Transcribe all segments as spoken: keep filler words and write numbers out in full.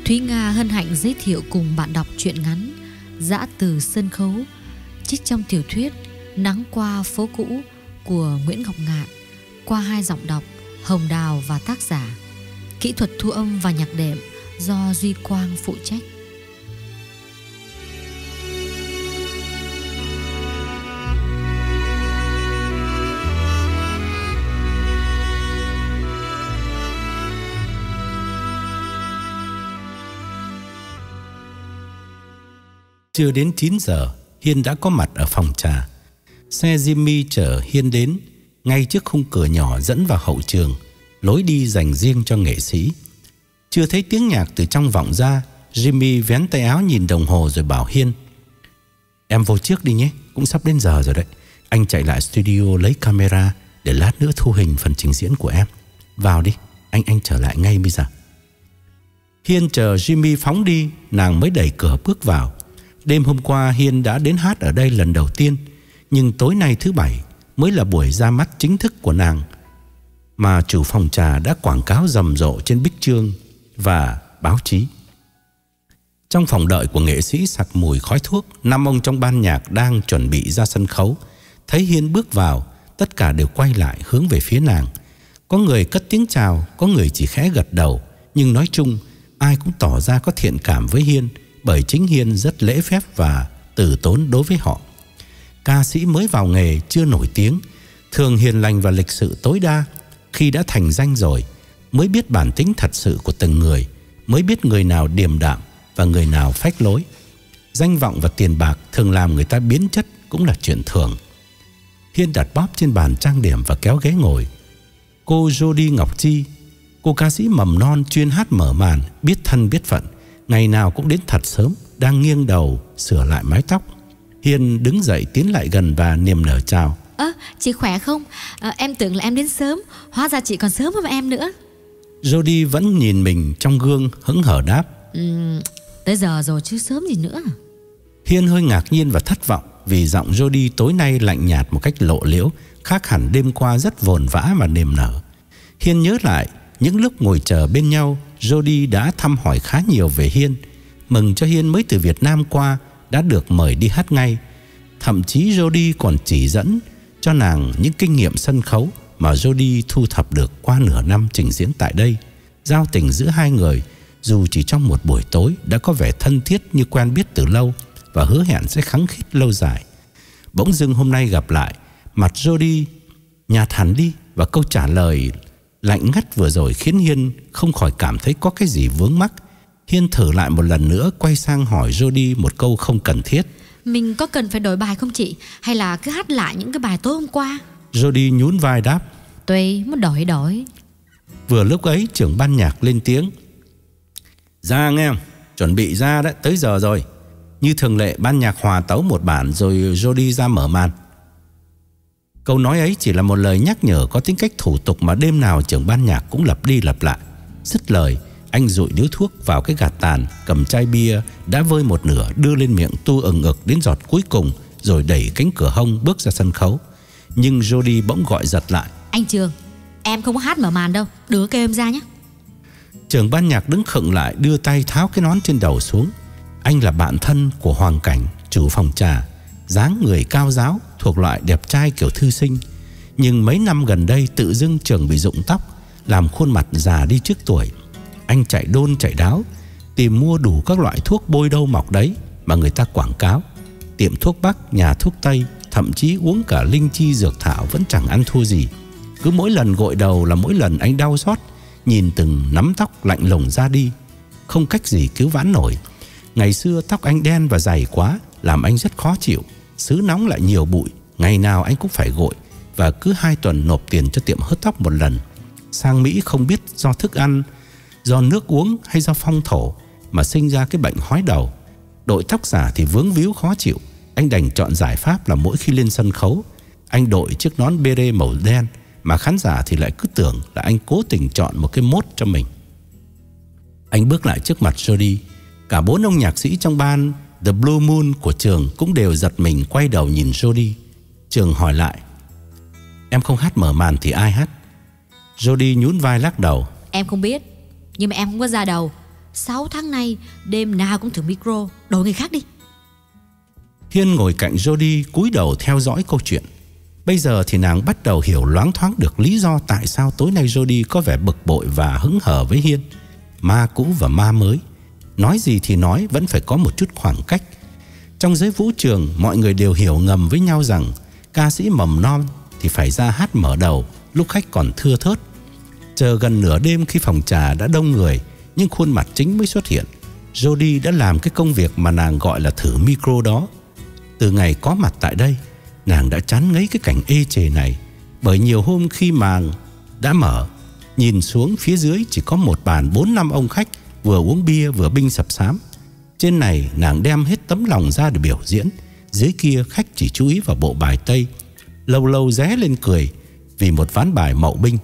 Thúy Nga hân hạnh giới thiệu cùng bạn đọc truyện ngắn Giã từ sân khấu, trích trong tiểu thuyết Nắng qua phố cũ của Nguyễn Ngọc Ngạn, qua hai giọng đọc Hồng Đào và tác giả. Kỹ thuật thu âm và nhạc đệm do Duy Quang phụ trách. Chưa đến chín giờ, Hiên đã có mặt ở phòng trà. Xe Jimmy chở Hiên đến ngay trước khung cửa nhỏ dẫn vào hậu trường, lối đi dành riêng cho nghệ sĩ. Chưa thấy tiếng nhạc từ trong vọng ra, Jimmy vén tay áo nhìn đồng hồ rồi bảo Hiên: "Em vô trước đi nhé, cũng sắp đến giờ rồi đấy. Anh chạy lại studio lấy camera để lát nữa thu hình phần trình diễn của em. Vào đi, anh anh trở lại ngay bây giờ." Hiên chờ Jimmy phóng đi, nàng mới đẩy cửa bước vào. Đêm hôm qua Hiên đã đến hát ở đây lần đầu tiên, nhưng tối nay thứ bảy mới là buổi ra mắt chính thức của nàng, mà chủ phòng trà đã quảng cáo rầm rộ trên bích chương và báo chí. Trong phòng đợi của nghệ sĩ sặc mùi khói thuốc, năm ông trong ban nhạc đang chuẩn bị ra sân khấu. Thấy Hiên bước vào, tất cả đều quay lại hướng về phía nàng. Có người cất tiếng chào, có người chỉ khẽ gật đầu, nhưng nói chung ai cũng tỏ ra có thiện cảm với Hiên, bởi chính Hiên rất lễ phép và từ tốn đối với họ. Ca sĩ mới vào nghề chưa nổi tiếng, thường hiền lành và lịch sự tối đa. Khi đã thành danh rồi mới biết bản tính thật sự của từng người, mới biết người nào điềm đạm và người nào phách lối. Danh vọng và tiền bạc thường làm người ta biến chất cũng là chuyện thường. Hiên đặt bóp trên bàn trang điểm và kéo ghế ngồi. Cô Jody Ngọc Chi, cô ca sĩ mầm non chuyên hát mở màn, biết thân biết phận, ngày nào cũng đến thật sớm, đang nghiêng đầu sửa lại mái tóc. Hiên đứng dậy tiến lại gần và niềm nở chào. Ơ, à, chị khỏe không? À, em tưởng là em đến sớm, hóa ra chị còn sớm hơn em nữa. Jody vẫn nhìn mình trong gương, hững hờ đáp: ừ, Tới giờ rồi chứ sớm gì nữa. Hiên hơi ngạc nhiên và thất vọng vì giọng Jody tối nay lạnh nhạt một cách lộ liễu, khác hẳn đêm qua rất vồn vã và niềm nở. Hiên nhớ lại những lúc ngồi chờ bên nhau, Jody đã thăm hỏi khá nhiều về Hiên, mừng cho Hiên mới từ Việt Nam qua đã được mời đi hát ngay. Thậm chí Jody còn chỉ dẫn cho nàng những kinh nghiệm sân khấu mà Jody thu thập được qua nửa năm trình diễn tại đây. Giao tình giữa hai người dù chỉ trong một buổi tối đã có vẻ thân thiết như quen biết từ lâu và hứa hẹn sẽ khăng khít lâu dài. Bỗng dưng hôm nay gặp lại, mặt Jody nhạt hẳn đi và câu trả lời lạnh ngắt vừa rồi khiến Hiên không khỏi cảm thấy có cái gì vướng mắc. Hiên thử lại một lần nữa, quay sang hỏi Jody một câu không cần thiết: "Mình có cần phải đổi bài không chị? Hay là cứ hát lại những cái bài tối hôm qua?" Jody nhún vai đáp: "Tùy, muốn đổi đổi." Vừa lúc ấy trưởng ban nhạc lên tiếng: "Ra nghe, chuẩn bị ra đấy, tới giờ rồi." Như thường lệ, ban nhạc hòa tấu một bản rồi Jody ra mở màn. Câu nói ấy chỉ là một lời nhắc nhở có tính cách thủ tục mà đêm nào trưởng ban nhạc cũng lặp đi lặp lại. Dứt lời, anh dụi điếu thuốc vào cái gạt tàn, cầm chai bia đã vơi một nửa đưa lên miệng tu ừng ực đến giọt cuối cùng, rồi đẩy cánh cửa hông bước ra sân khấu. Nhưng Jody bỗng gọi giật lại: "Anh Trường, em không có hát mở màn đâu, đừng kêu em ra nhé." Trưởng ban nhạc đứng khựng lại, đưa tay tháo cái nón trên đầu xuống. Anh là bạn thân của Hoàng Cảnh, chủ phòng trà, dáng người cao ráo, thuộc loại đẹp trai kiểu thư sinh. Nhưng mấy năm gần đây tự dưng Trường bị rụng tóc, làm khuôn mặt già đi trước tuổi. Anh chạy đôn chạy đáo tìm mua đủ các loại thuốc bôi đâu mọc đấy mà người ta quảng cáo. Tiệm thuốc Bắc, nhà thuốc Tây, thậm chí uống cả linh chi dược thảo vẫn chẳng ăn thua gì. Cứ mỗi lần gội đầu là mỗi lần anh đau xót, nhìn từng nắm tóc lạnh lùng ra đi, không cách gì cứu vãn nổi. Ngày xưa tóc anh đen và dày quá, làm anh rất khó chịu. Xứ nóng lại nhiều bụi, ngày nào anh cũng phải gội, và cứ hai tuần nộp tiền cho tiệm hớt tóc một lần. Sang Mỹ không biết do thức ăn, do nước uống hay do phong thổ mà sinh ra cái bệnh hói đầu. Đội tóc giả thì vướng víu khó chịu. Anh đành chọn giải pháp là mỗi khi lên sân khấu, anh đội chiếc nón bê rê màu đen, mà khán giả thì lại cứ tưởng là anh cố tình chọn một cái mốt cho mình. Anh bước lại trước mặt Jody. Cả bốn ông nhạc sĩ trong ban The Blue Moon của Trường cũng đều giật mình quay đầu nhìn Jody. Trường hỏi lại: "Em không hát mở màn thì ai hát?" Jody nhún vai lắc đầu: "Em không biết, nhưng mà em không có ra đầu. Sáu tháng nay đêm nào cũng thử micro. Đổi người khác đi. Hiên ngồi cạnh Jody cúi đầu theo dõi câu chuyện. Bây giờ thì nàng bắt đầu hiểu loáng thoáng được lý do tại sao tối nay Jody có vẻ bực bội và hững hờ với Hiên. Ma cũ và ma mới, nói gì thì nói, vẫn phải có một chút khoảng cách. Trong giới vũ trường, mọi người đều hiểu ngầm với nhau rằng ca sĩ mầm non thì phải ra hát mở đầu lúc khách còn thưa thớt. Chờ gần nửa đêm khi phòng trà đã đông người, nhưng khuôn mặt chính mới xuất hiện, Jody đã làm cái công việc mà nàng gọi là thử micro đó. Từ ngày có mặt tại đây, nàng đã chán ngấy cái cảnh ê chề này. Bởi nhiều hôm khi màn đã mở, nhìn xuống phía dưới chỉ có một bàn bốn năm ông khách vừa uống bia vừa binh sập sám. Trên này nàng đem hết tấm lòng ra để biểu diễn, dưới kia khách chỉ chú ý vào bộ bài Tây, lâu lâu ré lên cười vì một ván bài mậu binh.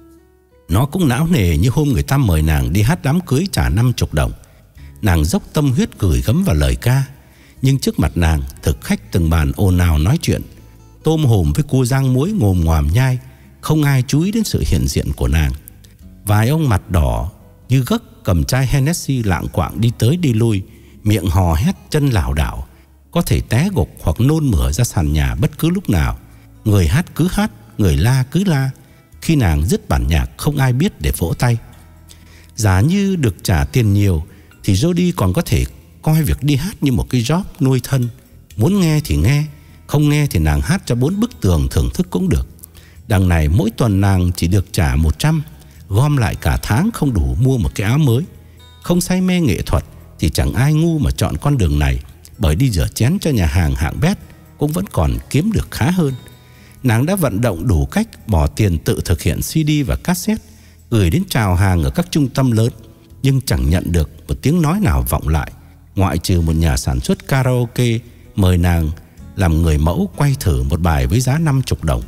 Nó cũng não nề như hôm người ta mời nàng đi hát đám cưới trả năm chục đồng. Nàng dốc tâm huyết gửi gắm vào lời ca, nhưng trước mặt nàng, thực khách từng bàn ồn ào nói chuyện, tôm hùm với cua rang muối ngồm ngoàm nhai, không ai chú ý đến sự hiện diện của nàng. Vài ông mặt đỏ như gấc cầm chai Hennessy lạng quạng đi tới đi lui, miệng hò hét chân lảo đảo, có thể té gục hoặc nôn mửa ra sàn nhà bất cứ lúc nào. Người hát cứ hát, người la cứ la. Khi nàng dứt bản nhạc không ai biết để vỗ tay. Giả như được trả tiền nhiều thì Jody còn có thể coi việc đi hát như một cái job nuôi thân. Muốn nghe thì nghe, không nghe thì nàng hát cho bốn bức tường thưởng thức cũng được. Đằng này mỗi tuần nàng chỉ được trả một trăm, gom lại cả tháng không đủ mua một cái áo mới. Không say mê nghệ thuật thì chẳng ai ngu mà chọn con đường này, bởi đi rửa chén cho nhà hàng hạng bét cũng vẫn còn kiếm được khá hơn. Nàng đã vận động đủ cách bỏ tiền tự thực hiện xê đê và cassette, gửi đến chào hàng ở các trung tâm lớn, nhưng chẳng nhận được một tiếng nói nào vọng lại, ngoại trừ một nhà sản xuất karaoke mời nàng làm người mẫu quay thử một bài với giá năm mươi đồng.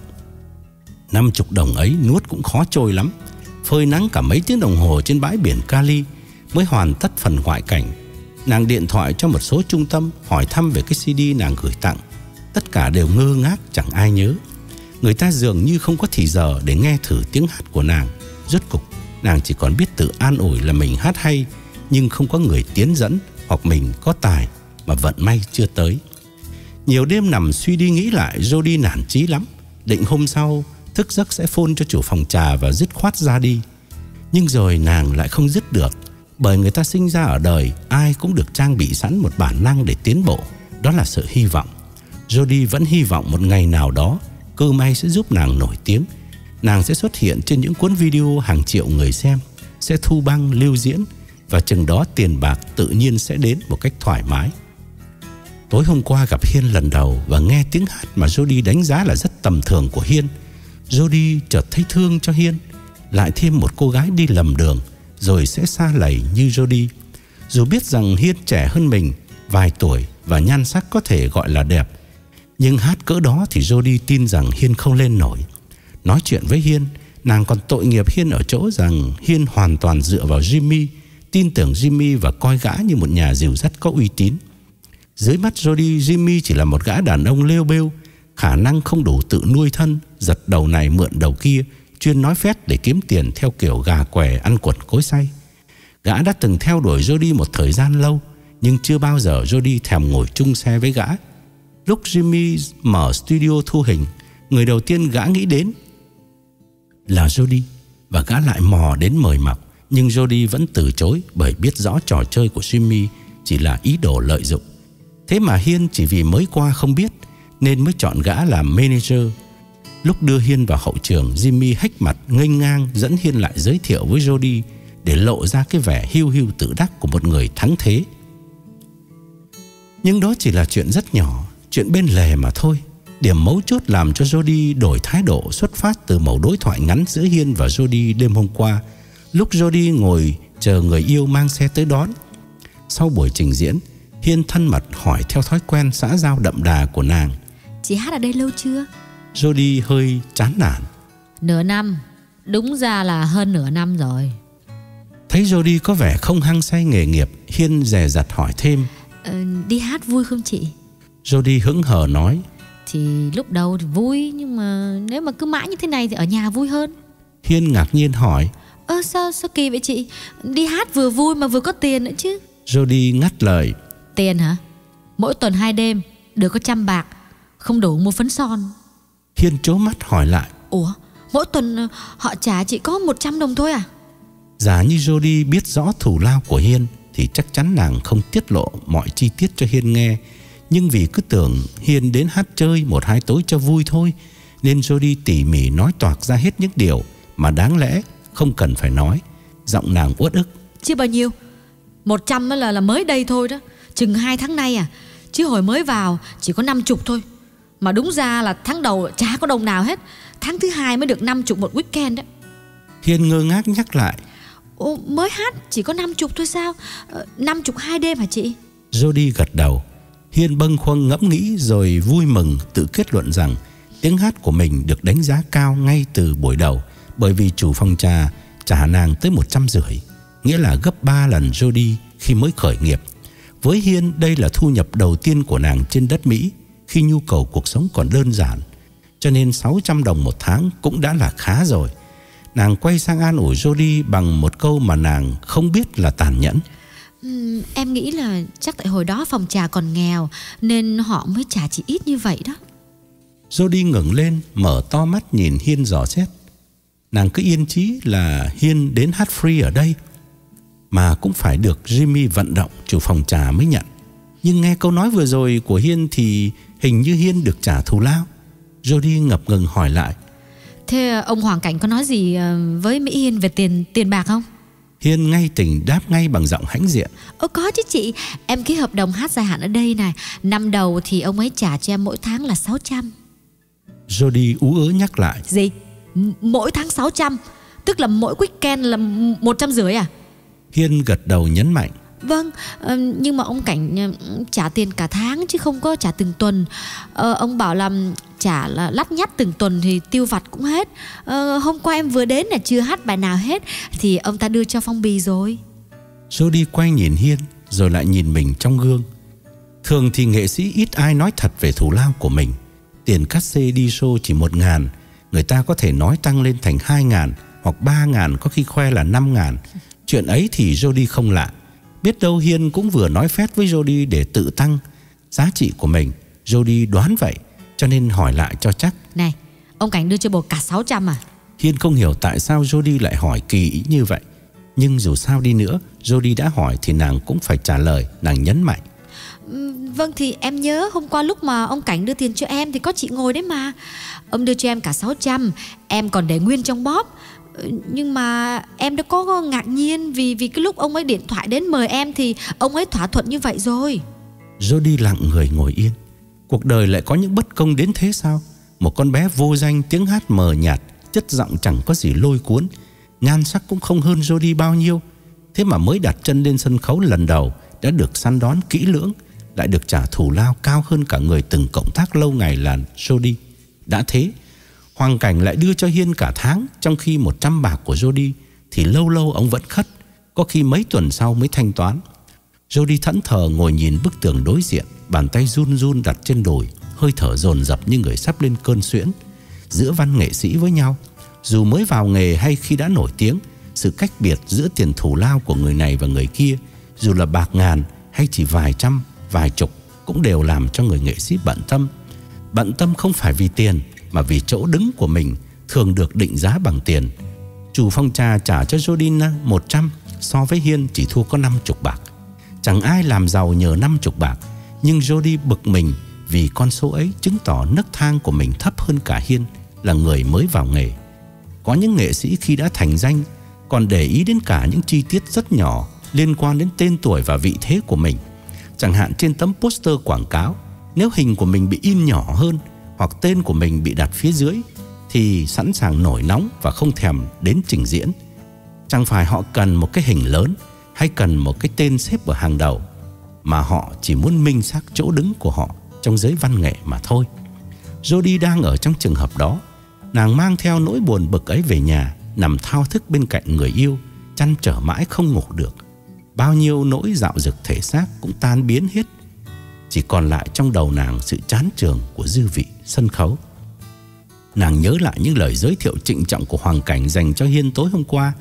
năm mươi đồng ấy nuốt cũng khó trôi lắm. Phơi nắng cả mấy tiếng đồng hồ trên bãi biển Cali mới hoàn tất phần ngoại cảnh. Nàng điện thoại cho một số trung tâm hỏi thăm về cái xê đê nàng gửi tặng. Tất cả đều ngơ ngác, chẳng ai nhớ. Người ta dường như không có thì giờ để nghe thử tiếng hát của nàng. Rốt cục nàng chỉ còn biết tự an ủi là mình hát hay, nhưng không có người tiến dẫn, hoặc mình có tài mà vận may chưa tới. Nhiều đêm nằm suy đi nghĩ lại, Jody nản chí lắm. Định hôm sau thức giấc sẽ phone cho chủ phòng trà và dứt khoát ra đi. Nhưng rồi nàng lại không dứt được, bởi người ta sinh ra ở đời ai cũng được trang bị sẵn một bản năng để tiến bộ, đó là sự hy vọng. Jody vẫn hy vọng một ngày nào đó cơ may sẽ giúp nàng nổi tiếng. Nàng sẽ xuất hiện trên những cuốn video hàng triệu người xem, sẽ thu băng lưu diễn, và chừng đó tiền bạc tự nhiên sẽ đến một cách thoải mái. Tối hôm qua gặp Hiên lần đầu và nghe tiếng hát mà Jody đánh giá là rất tầm thường của Hiên, Jody chợt thấy thương cho Hiên. Lại thêm một cô gái đi lầm đường rồi sẽ xa lầy như Jody. Dù biết rằng Hiên trẻ hơn mình vài tuổi và nhan sắc có thể gọi là đẹp, nhưng hát cỡ đó thì Jody tin rằng Hiên không lên nổi. Nói chuyện với Hiên, nàng còn tội nghiệp Hiên ở chỗ rằng Hiên hoàn toàn dựa vào Jimmy, tin tưởng Jimmy và coi gã như một nhà dìu dắt có uy tín. Dưới mắt Jody, Jimmy chỉ là một gã đàn ông lêu bêu, khả năng không đủ tự nuôi thân, giật đầu này mượn đầu kia, chuyên nói phét để kiếm tiền theo kiểu gà què ăn quần cối xay. Gã đã từng theo đuổi Jody một thời gian lâu, nhưng chưa bao giờ Jody thèm ngồi chung xe với gã. Lúc Jimmy mở studio thu hình, người đầu tiên gã nghĩ đến là Jody, và gã lại mò đến mời mọc. Nhưng Jody vẫn từ chối, bởi biết rõ trò chơi của Jimmy chỉ là ý đồ lợi dụng. Thế mà Hiên chỉ vì mới qua không biết nên mới chọn gã làm manager. Lúc đưa Hiên vào hậu trường, Jimmy hách mặt nghênh ngang dẫn Hiên lại giới thiệu với Jody, để lộ ra cái vẻ hiu hiu tự đắc của một người thắng thế. Nhưng đó chỉ là chuyện rất nhỏ, chuyện bên lề mà thôi. Điểm mấu chốt làm cho Jody đổi thái độ xuất phát từ mẩu đối thoại ngắn giữa Hiên và Jody đêm hôm qua, lúc Jody ngồi chờ người yêu mang xe tới đón. Sau buổi trình diễn, Hiên thân mật hỏi theo thói quen xã giao đậm đà của nàng: Chị hát ở đây lâu chưa? Jody hơi chán nản: Nửa năm, đúng ra là hơn nửa năm rồi. Thấy Jody có vẻ không hăng say nghề nghiệp, Hiên dè dặt hỏi thêm: ờ, Đi hát vui không chị? Jody hững hờ nói: Thì lúc đầu thì vui, nhưng mà nếu mà cứ mãi như thế này thì ở nhà vui hơn. Hiên ngạc nhiên hỏi: Ơ sao, sao kỳ vậy chị? Đi hát vừa vui mà vừa có tiền nữa chứ. Jody ngắt lời. Tiền hả? Mỗi tuần hai đêm được có trăm bạc, không đủ mua phấn son. Hiên trố mắt hỏi lại. Ủa, mỗi tuần họ trả chị có một trăm đồng thôi à? Giả như Jody biết rõ thù lao của Hiên thì chắc chắn nàng không tiết lộ mọi chi tiết cho Hiên nghe. Nhưng vì cứ tưởng Hiên đến hát chơi một hai tối cho vui thôi, nên Jody tỉ mỉ nói toạc ra hết những điều mà đáng lẽ không cần phải nói. Giọng nàng uất ức. Chứ bao nhiêu? Một trăm là, là mới đây thôi đó. Chừng hai tháng nay à. Chứ hồi mới vào chỉ có năm chục thôi. Mà đúng ra là tháng đầu chả có đồng nào hết. Tháng thứ hai mới được năm chục một weekend đó. Hiên ngơ ngác nhắc lại. Ồ, mới hát chỉ có năm chục thôi sao? Năm chục hai đêm hả chị? Jody gật đầu. Hiên bâng khuâng ngẫm nghĩ rồi vui mừng tự kết luận rằng tiếng hát của mình được đánh giá cao ngay từ buổi đầu, bởi vì chủ phòng trà trả nàng tới một trăm rưỡi, nghĩa là gấp ba lần Jody khi mới khởi nghiệp. Với Hiên, đây là thu nhập đầu tiên của nàng trên đất Mỹ khi nhu cầu cuộc sống còn đơn giản, cho nên sáu trăm đồng một tháng cũng đã là khá rồi. Nàng quay sang an ủi Jody bằng một câu mà nàng không biết là tàn nhẫn. uhm, Em nghĩ là chắc tại hồi đó phòng trà còn nghèo nên họ mới trả chị ít như vậy đó. Jody ngẩng lên, mở to mắt nhìn Hiên dò xét. Nàng cứ yên chí là Hiên đến hát free ở đây mà cũng phải được Jimmy vận động chủ phòng trà mới nhận. Nhưng nghe câu nói vừa rồi của Hiên thì hình như Hiên được trả thù lao. Jody ngập ngừng hỏi lại. Thế ông Hoàng Cảnh có nói gì với Mỹ Hiên về tiền tiền bạc không? Hiên ngay tỉnh đáp ngay bằng giọng hãnh diện. Ồ có chứ chị. Em ký hợp đồng hát dài hạn ở đây này. Năm đầu thì ông ấy trả cho em mỗi tháng là sáu trăm. Jody ú ớ nhắc lại. Gì? M- mỗi tháng sáu trăm? Tức là mỗi weekend là một trăm rưỡi à? Hiên gật đầu nhấn mạnh. Vâng, nhưng mà ông Cảnh trả tiền cả tháng chứ không có trả từng tuần. ờ, Ông bảo là trả là lắt nhắt từng tuần thì tiêu vặt cũng hết. ờ, Hôm qua em vừa đến là chưa hát bài nào hết thì ông ta đưa cho phong bì rồi. Jody quay nhìn Hiên rồi lại nhìn mình trong gương. Thường thì nghệ sĩ ít ai nói thật về thù lao của mình. Tiền cát xê đi show chỉ một ngàn, người ta có thể nói tăng lên thành hai ngàn hoặc ba ngàn, có khi khoe là năm ngàn. Chuyện ấy thì Jody không lạ. Biết đâu Hiên cũng vừa nói phét với Jody để tự tăng giá trị của mình. Jody đoán vậy cho nên hỏi lại cho chắc. Này, ông Cảnh đưa cho bồ cả sáu trăm à? Hiên không hiểu tại sao Jody lại hỏi kỳ ý như vậy. Nhưng dù sao đi nữa, Jody đã hỏi thì nàng cũng phải trả lời. Nàng nhấn mạnh. Vâng thì em nhớ hôm qua lúc mà ông Cảnh đưa tiền cho em thì có chị ngồi đấy mà. Ông đưa cho em cả sáu trăm, em còn để nguyên trong bóp. Nhưng mà em đã có ngạc nhiên vì vì cái lúc ông ấy điện thoại đến mời em thì ông ấy thỏa thuận như vậy rồi. Jody lặng người ngồi yên. Cuộc đời lại có những bất công đến thế sao? Một con bé vô danh, tiếng hát mờ nhạt, chất giọng chẳng có gì lôi cuốn, nhan sắc cũng không hơn Jody bao nhiêu. Thế mà mới đặt chân lên sân khấu lần đầu đã được săn đón kỹ lưỡng, lại được trả thù lao cao hơn cả người từng cộng tác lâu ngày là Jody. Đã thế, Hoàng Cảnh lại đưa cho Hiên cả tháng, trong khi một trăm bạc của Jody thì lâu lâu ông vẫn khất, có khi mấy tuần sau mới thanh toán. Jody thẫn thờ ngồi nhìn bức tường đối diện, bàn tay run run đặt trên đùi, hơi thở dồn dập như người sắp lên cơn suyễn. Giữa văn nghệ sĩ với nhau, dù mới vào nghề hay khi đã nổi tiếng, sự cách biệt giữa tiền thù lao của người này và người kia, dù là bạc ngàn hay chỉ vài trăm, vài chục, cũng đều làm cho người nghệ sĩ bận tâm. Bận tâm không phải vì tiền, mà vì chỗ đứng của mình thường được định giá bằng tiền. Chủ phong trà trả cho Jody một trăm, so với Hiên chỉ thua có năm mươi bạc. Chẳng ai làm giàu nhờ năm mươi bạc, nhưng Jody bực mình vì con số ấy chứng tỏ nấc thang của mình thấp hơn cả Hiên, là người mới vào nghề. Có những nghệ sĩ khi đã thành danh còn để ý đến cả những chi tiết rất nhỏ liên quan đến tên tuổi và vị thế của mình. Chẳng hạn trên tấm poster quảng cáo, nếu hình của mình bị in nhỏ hơn hoặc tên của mình bị đặt phía dưới thì sẵn sàng nổi nóng và không thèm đến trình diễn. Chẳng phải họ cần một cái hình lớn hay cần một cái tên xếp ở hàng đầu, mà họ chỉ muốn minh xác chỗ đứng của họ trong giới văn nghệ mà thôi. Jody đang ở trong trường hợp đó. Nàng mang theo nỗi buồn bực ấy về nhà, nằm thao thức bên cạnh người yêu, trăn trở mãi không ngủ được. Bao nhiêu nỗi dạo dực thể xác cũng tan biến hết, chỉ còn lại trong đầu nàng sự chán chường của dư vị sân khấu. Nàng nhớ lại những lời giới thiệu trịnh trọng của Hoàng Cảnh dành cho Hiên tối hôm qua,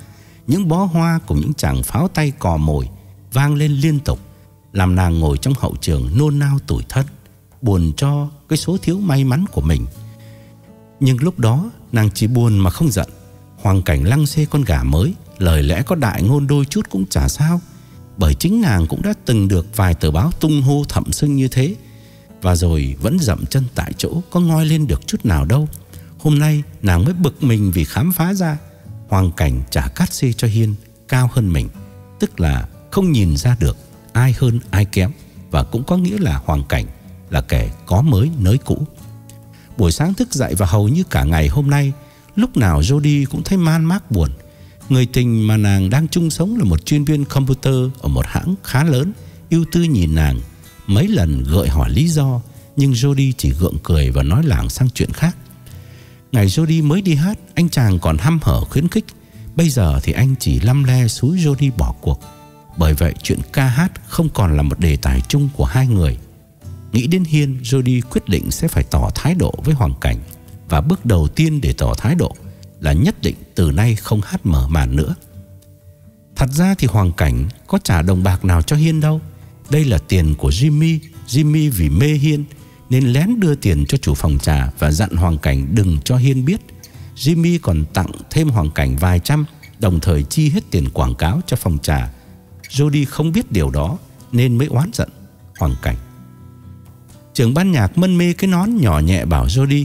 Những bó hoa cùng những chàng pháo tay cò mồi vang lên liên tục, làm nàng ngồi trong hậu trường nôn nao tủi thân, buồn cho cái số thiếu may mắn của mình. Nhưng lúc đó nàng chỉ buồn mà không giận. Hoàng Cảnh lăng xê con gà mới, lời lẽ có đại ngôn đôi chút cũng chả sao, bởi chính nàng cũng đã từng được vài tờ báo tung hô thậm sưng như thế, và rồi vẫn dậm chân tại chỗ, có ngoi lên được chút nào đâu. Hôm nay nàng mới bực mình vì khám phá ra Hoàng Cảnh trả cát xê cho Hiên cao hơn mình, tức là không nhìn ra được ai hơn ai kém, và cũng có nghĩa là Hoàng Cảnh là kẻ có mới nới cũ. Buổi sáng thức dậy và hầu như cả ngày hôm nay, lúc nào Jody cũng thấy man mác buồn. Người tình mà nàng đang chung sống là một chuyên viên computer ở một hãng khá lớn, ưu tư nhìn nàng, mấy lần gợi hỏi lý do, nhưng Jody chỉ gượng cười và nói lảng sang chuyện khác. Ngày Jody mới đi hát, anh chàng còn hăm hở khuyến khích. Bây giờ thì anh chỉ lăm le xúi Jody bỏ cuộc. Bởi vậy chuyện ca hát không còn là một đề tài chung của hai người. Nghĩ đến Hiên, Jody quyết định sẽ phải tỏ thái độ với Hoàng Cảnh. Và bước đầu tiên để tỏ thái độ là nhất định từ nay không hát mở màn nữa. Thật ra thì Hoàng Cảnh có trả đồng bạc nào cho Hiên đâu. Đây là tiền của Jimmy. Jimmy vì mê Hiên nên lén đưa tiền cho chủ phòng trà và dặn Hoàng Cảnh đừng cho Hiên biết. Jimmy còn tặng thêm Hoàng Cảnh vài trăm, đồng thời chi hết tiền quảng cáo cho phòng trà. Jody không biết điều đó nên mới oán giận Hoàng Cảnh. Trưởng ban nhạc mân mê cái nón nhỏ nhẹ bảo Jody: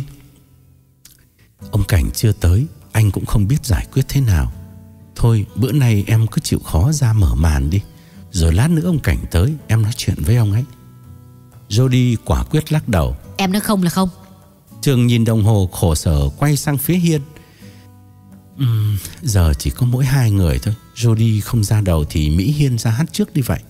ông Cảnh chưa tới, anh cũng không biết giải quyết thế nào. Thôi bữa nay em cứ chịu khó ra mở màn đi, rồi lát nữa ông Cảnh tới em nói chuyện với ông ấy. Jody quả quyết lắc đầu: em nói không là không. Trường nhìn đồng hồ khổ sở quay sang phía Hiên. uhm, Giờ chỉ có mỗi hai người thôi. Jody không ra đầu thì Mỹ Hiên ra hát trước đi vậy.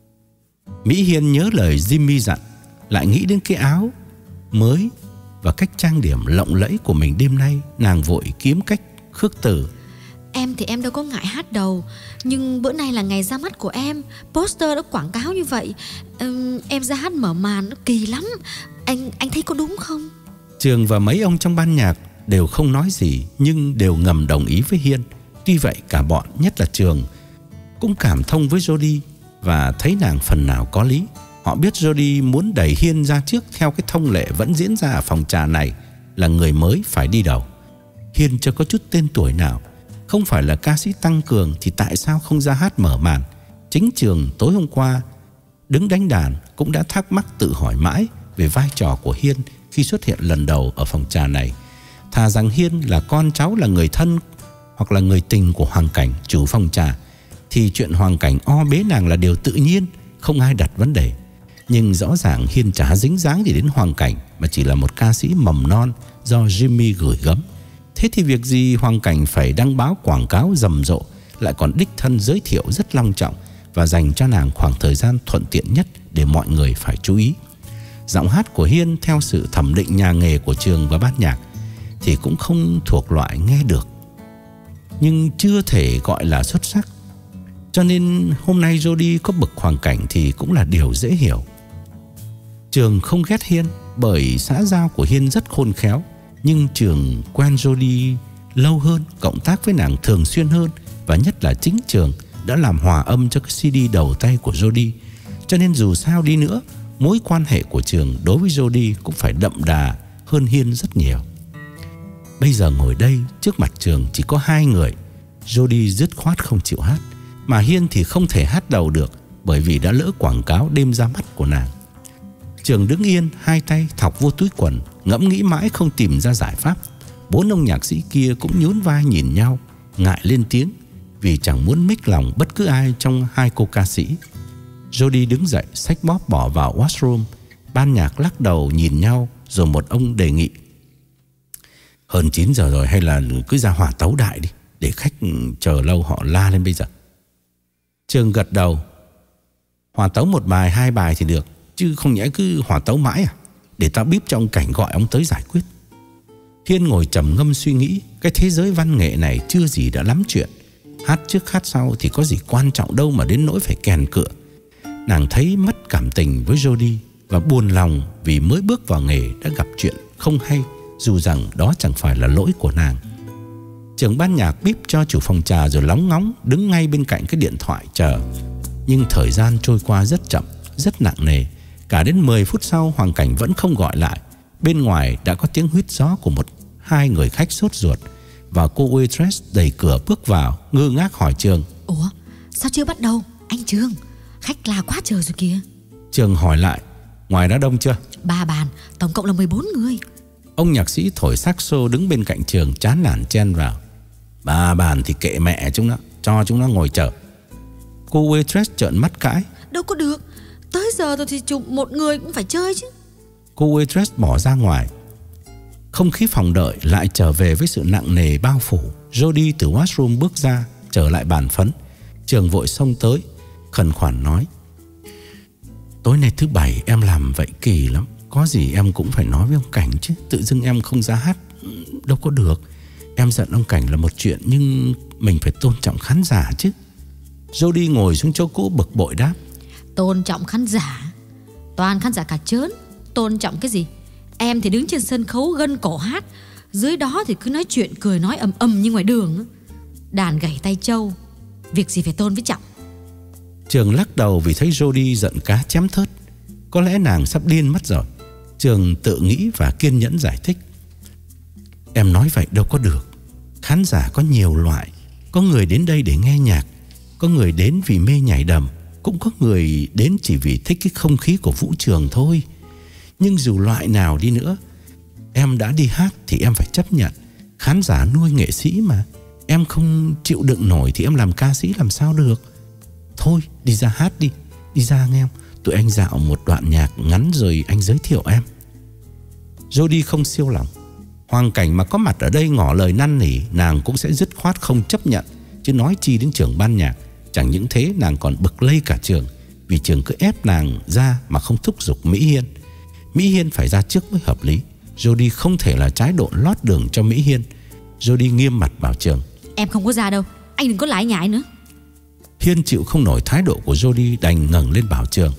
Mỹ Hiên nhớ lời Jimmy dặn, lại nghĩ đến cái áo mới và cách trang điểm lộng lẫy của mình đêm nay. Nàng vội kiếm cách khước từ: em thì em đâu có ngại hát đầu, nhưng bữa nay là ngày ra mắt của em, poster đã quảng cáo như vậy, um, em ra hát mở màn nó kỳ lắm. Anh anh thấy có đúng không? Trường và mấy ông trong ban nhạc đều không nói gì, nhưng đều ngầm đồng ý với Hiên. Tuy vậy cả bọn, nhất là Trường, cũng cảm thông với Jody và thấy nàng phần nào có lý. Họ biết Jody muốn đẩy Hiên ra trước theo cái thông lệ vẫn diễn ra ở phòng trà này là người mới phải đi đầu. Hiên chưa có chút tên tuổi nào, không phải là ca sĩ tăng cường thì tại sao không ra hát mở màn. Chính Trường tối hôm qua đứng đánh đàn cũng đã thắc mắc tự hỏi mãi về vai trò của Hiên khi xuất hiện lần đầu ở phòng trà này. Thà rằng Hiên là con cháu, là người thân hoặc là người tình của Hoàng Cảnh, chủ phòng trà, thì chuyện Hoàng Cảnh o bế nàng là điều tự nhiên, không ai đặt vấn đề. Nhưng rõ ràng Hiên chả dính dáng gì đến Hoàng Cảnh, mà chỉ là một ca sĩ mầm non do Jimmy gửi gắm. Thế thì việc gì Hoàng Cảnh phải đăng báo quảng cáo rầm rộ, lại còn đích thân giới thiệu rất long trọng và dành cho nàng khoảng thời gian thuận tiện nhất để mọi người phải chú ý. Giọng hát của Hiên theo sự thẩm định nhà nghề của Trường và ban nhạc thì cũng không thuộc loại nghe được, nhưng chưa thể gọi là xuất sắc. Cho nên hôm nay Jody có bực Hoàng Cảnh thì cũng là điều dễ hiểu. Trường không ghét Hiên bởi xã giao của Hiên rất khôn khéo, nhưng Trường quen Jody lâu hơn, cộng tác với nàng thường xuyên hơn, và nhất là chính Trường đã làm hòa âm cho cái xê đê đầu tay của Jody. Cho nên dù sao đi nữa, mối quan hệ của Trường đối với Jody cũng phải đậm đà hơn Hiên rất nhiều. Bây giờ ngồi đây trước mặt Trường chỉ có hai người. Jody dứt khoát không chịu hát, mà Hiên thì không thể hát đầu được bởi vì đã lỡ quảng cáo đêm ra mắt của nàng. Trường đứng yên, hai tay thọc vô túi quần, ngẫm nghĩ mãi không tìm ra giải pháp. Bốn ông nhạc sĩ kia cũng nhún vai nhìn nhau, ngại lên tiếng vì chẳng muốn mích lòng bất cứ ai trong hai cô ca sĩ. Jody đứng dậy, xách bóp bỏ vào washroom. Ban nhạc lắc đầu nhìn nhau, rồi một ông đề nghị: hơn chín giờ rồi, hay là cứ ra hòa tấu đại đi, để khách chờ lâu họ la lên bây giờ. Trường gật đầu: hòa tấu một bài hai bài thì được, chứ không nhẽ cứ hòa tấu mãi à? Để tao bíp cho ông Cảnh gọi ông tới giải quyết. Hiên ngồi trầm ngâm suy nghĩ. Cái thế giới văn nghệ này chưa gì đã lắm chuyện, hát trước hát sau thì có gì quan trọng đâu mà đến nỗi phải kèn cựa. Nàng thấy mất cảm tình với Jody và buồn lòng vì mới bước vào nghề đã gặp chuyện không hay, dù rằng đó chẳng phải là lỗi của nàng. Trưởng ban nhạc bíp cho chủ phòng trà rồi lóng ngóng đứng ngay bên cạnh cái điện thoại chờ. Nhưng thời gian trôi qua rất chậm, rất nặng nề. Cả đến mười phút sau Hoàng Cảnh vẫn không gọi lại. Bên ngoài đã có tiếng huýt gió của một hai người khách sốt ruột. Và cô waitress đẩy cửa bước vào, ngơ ngác hỏi Trường: Ủa sao chưa bắt đầu anh Trường? Khách la quá trời rồi kìa. Trường hỏi lại: Ngoài đã đông chưa? Ba bàn, tổng cộng là mười bốn người. Ông nhạc sĩ thổi saxo đứng bên cạnh Trường chán nản chen vào: Ba bàn thì kệ mẹ chúng nó, cho chúng nó ngồi chờ. Cô waitress trợn mắt cãi: Đâu có được, tới giờ rồi thì chụp một người cũng phải chơi chứ. Cô waitress bỏ ra ngoài. Không khí phòng đợi lại trở về với sự nặng nề bao phủ. Jody từ washroom bước ra, trở lại bàn phấn. Trường vội xông tới, khẩn khoản nói: Tối nay thứ bảy em làm vậy kỳ lắm. Có gì em cũng phải nói với ông Cảnh chứ. Tự dưng em không ra hát đâu có được. Em giận ông Cảnh là một chuyện, nhưng mình phải tôn trọng khán giả chứ. Jody ngồi xuống chỗ cũ bực bội đáp: Tôn trọng khán giả? Toàn khán giả cả chớn. Tôn trọng cái gì? Em thì đứng trên sân khấu gân cổ hát, dưới đó thì cứ nói chuyện cười nói ầm ầm như ngoài đường. Đàn gảy tay trâu, việc gì phải tôn với trọng. Trường lắc đầu vì thấy Jody giận cá chém thớt. Có lẽ nàng sắp điên mất rồi. Trường tự nghĩ và kiên nhẫn giải thích: Em nói vậy đâu có được. Khán giả có nhiều loại. Có người đến đây để nghe nhạc, có người đến vì mê nhảy đầm, cũng có người đến chỉ vì thích cái không khí của vũ trường thôi. Nhưng dù loại nào đi nữa, em đã đi hát thì em phải chấp nhận. Khán giả nuôi nghệ sĩ mà. Em không chịu đựng nổi thì em làm ca sĩ làm sao được. Thôi đi ra hát đi. Đi ra nghe em. Tụi anh dạo một đoạn nhạc ngắn rồi anh giới thiệu em. Jody không siêu lòng. Hoàng Cảnh mà có mặt ở đây ngỏ lời năn nỉ, nàng cũng sẽ dứt khoát không chấp nhận, chứ nói chi đến trưởng ban nhạc. Chẳng những thế, nàng còn bực lây cả Trường, vì Trường cứ ép nàng ra mà không thúc giục Mỹ Hiên. Mỹ Hiên phải ra trước mới hợp lý. Jody không thể là trái độ lót đường cho Mỹ Hiên. Jody nghiêm mặt bảo Trường: Em không có ra đâu, anh đừng có lải nhải nữa. Hiên chịu không nổi thái độ của Jody, đành ngẩng lên bảo Trường: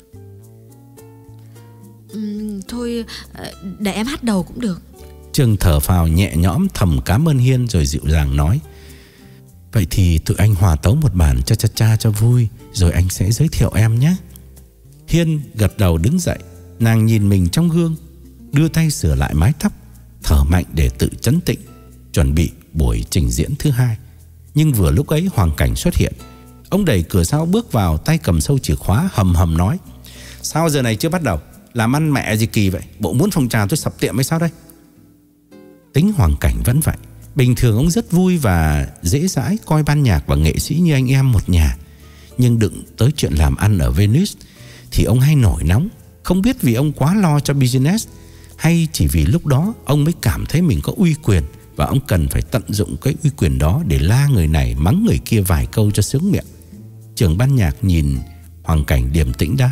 uhm, Thôi để em hát đầu cũng được. Trường thở phào nhẹ nhõm thầm cảm ơn Hiên rồi dịu dàng nói: Vậy thì tụi anh hòa tấu một bản cha cha cha cho vui, rồi anh sẽ giới thiệu em nhé. Hiên gật đầu đứng dậy. Nàng nhìn mình trong gương, đưa tay sửa lại mái tóc, thở mạnh để tự trấn tĩnh, chuẩn bị buổi trình diễn thứ hai. Nhưng vừa lúc ấy Hoàng Cảnh xuất hiện. Ông đẩy cửa sau bước vào, tay cầm sâu chìa khóa, hầm hầm nói: Sao giờ này chưa bắt đầu? Làm ăn mẹ gì kỳ vậy? Bộ muốn phòng trà tôi sập tiệm hay sao đây? Tính Hoàng Cảnh vẫn vậy. Bình thường ông rất vui và dễ dãi coi ban nhạc và nghệ sĩ như anh em một nhà. Nhưng đựng tới chuyện làm ăn ở Venice thì ông hay nổi nóng. Không biết vì ông quá lo cho business, hay chỉ vì lúc đó ông mới cảm thấy mình có uy quyền, và ông cần phải tận dụng cái uy quyền đó để la người này mắng người kia vài câu cho sướng miệng. Trưởng ban nhạc nhìn Hoàng Cảnh điềm tĩnh đáp: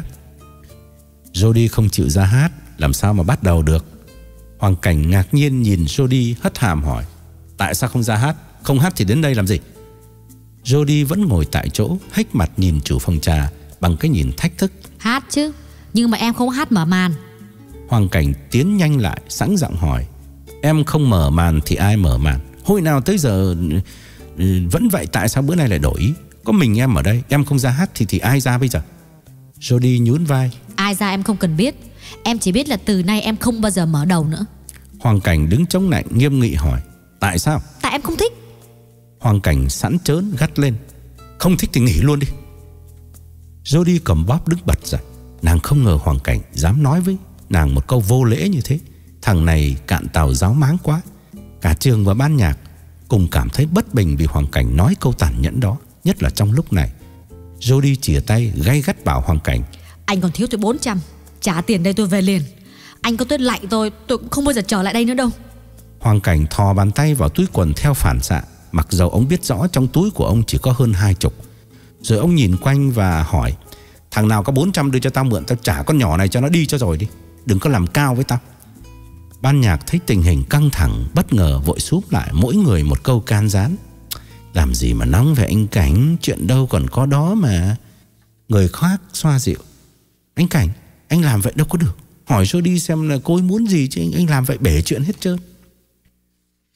Jody không chịu ra hát, làm sao mà bắt đầu được? Hoàng Cảnh ngạc nhiên nhìn Jody hất hàm hỏi: Tại sao không ra hát? Không hát thì đến đây làm gì? Jody vẫn ngồi tại chỗ, hếch mặt nhìn chủ phòng trà bằng cái nhìn thách thức: Hát chứ, nhưng mà em không hát mở màn. Hoàng Cảnh tiến nhanh lại, sẵn giọng hỏi: Em không mở màn thì ai mở màn? Hồi nào tới giờ vẫn vậy, tại sao bữa nay lại đổi ý? Có mình em ở đây, em không ra hát thì thì ai ra bây giờ? Jody nhún vai: Ai ra em không cần biết. Em chỉ biết là từ nay em không bao giờ mở đầu nữa. Hoàng Cảnh đứng chống nạnh nghiêm nghị hỏi: Tại sao? Tại em không thích. Hoàng Cảnh sẵn trớn gắt lên: Không thích thì nghỉ luôn đi. Jody cầm bóp đứng bật dậy. Nàng không ngờ Hoàng Cảnh dám nói với nàng một câu vô lễ như thế. Thằng này cạn tàu giáo máng quá. Cả trường và ban nhạc cùng cảm thấy bất bình vì Hoàng Cảnh nói câu tàn nhẫn đó, nhất là trong lúc này. Jody chìa tay gay gắt bảo Hoàng Cảnh: Anh còn thiếu tôi bốn trăm, trả tiền đây tôi về liền. Anh có tôi lạy tôi, tôi cũng không bao giờ trở lại đây nữa đâu. Hoàng Cảnh thò bàn tay vào túi quần theo phản xạ, mặc dầu ông biết rõ trong túi của ông chỉ có hơn hai chục. Rồi ông nhìn quanh và hỏi: Thằng nào có bốn trăm đưa cho tao mượn, tao trả con nhỏ này cho nó đi cho rồi đi. Đừng có làm cao với tao. Ban nhạc thấy tình hình căng thẳng, bất ngờ vội xúm lại, mỗi người một câu can gián: Làm gì mà nóng về anh Cảnh, chuyện đâu còn có đó mà. Người khác xoa dịu: Anh Cảnh, anh làm vậy đâu có được. Hỏi Jody xem là cô ấy muốn gì chứ anh, anh làm vậy bể chuyện hết trơn.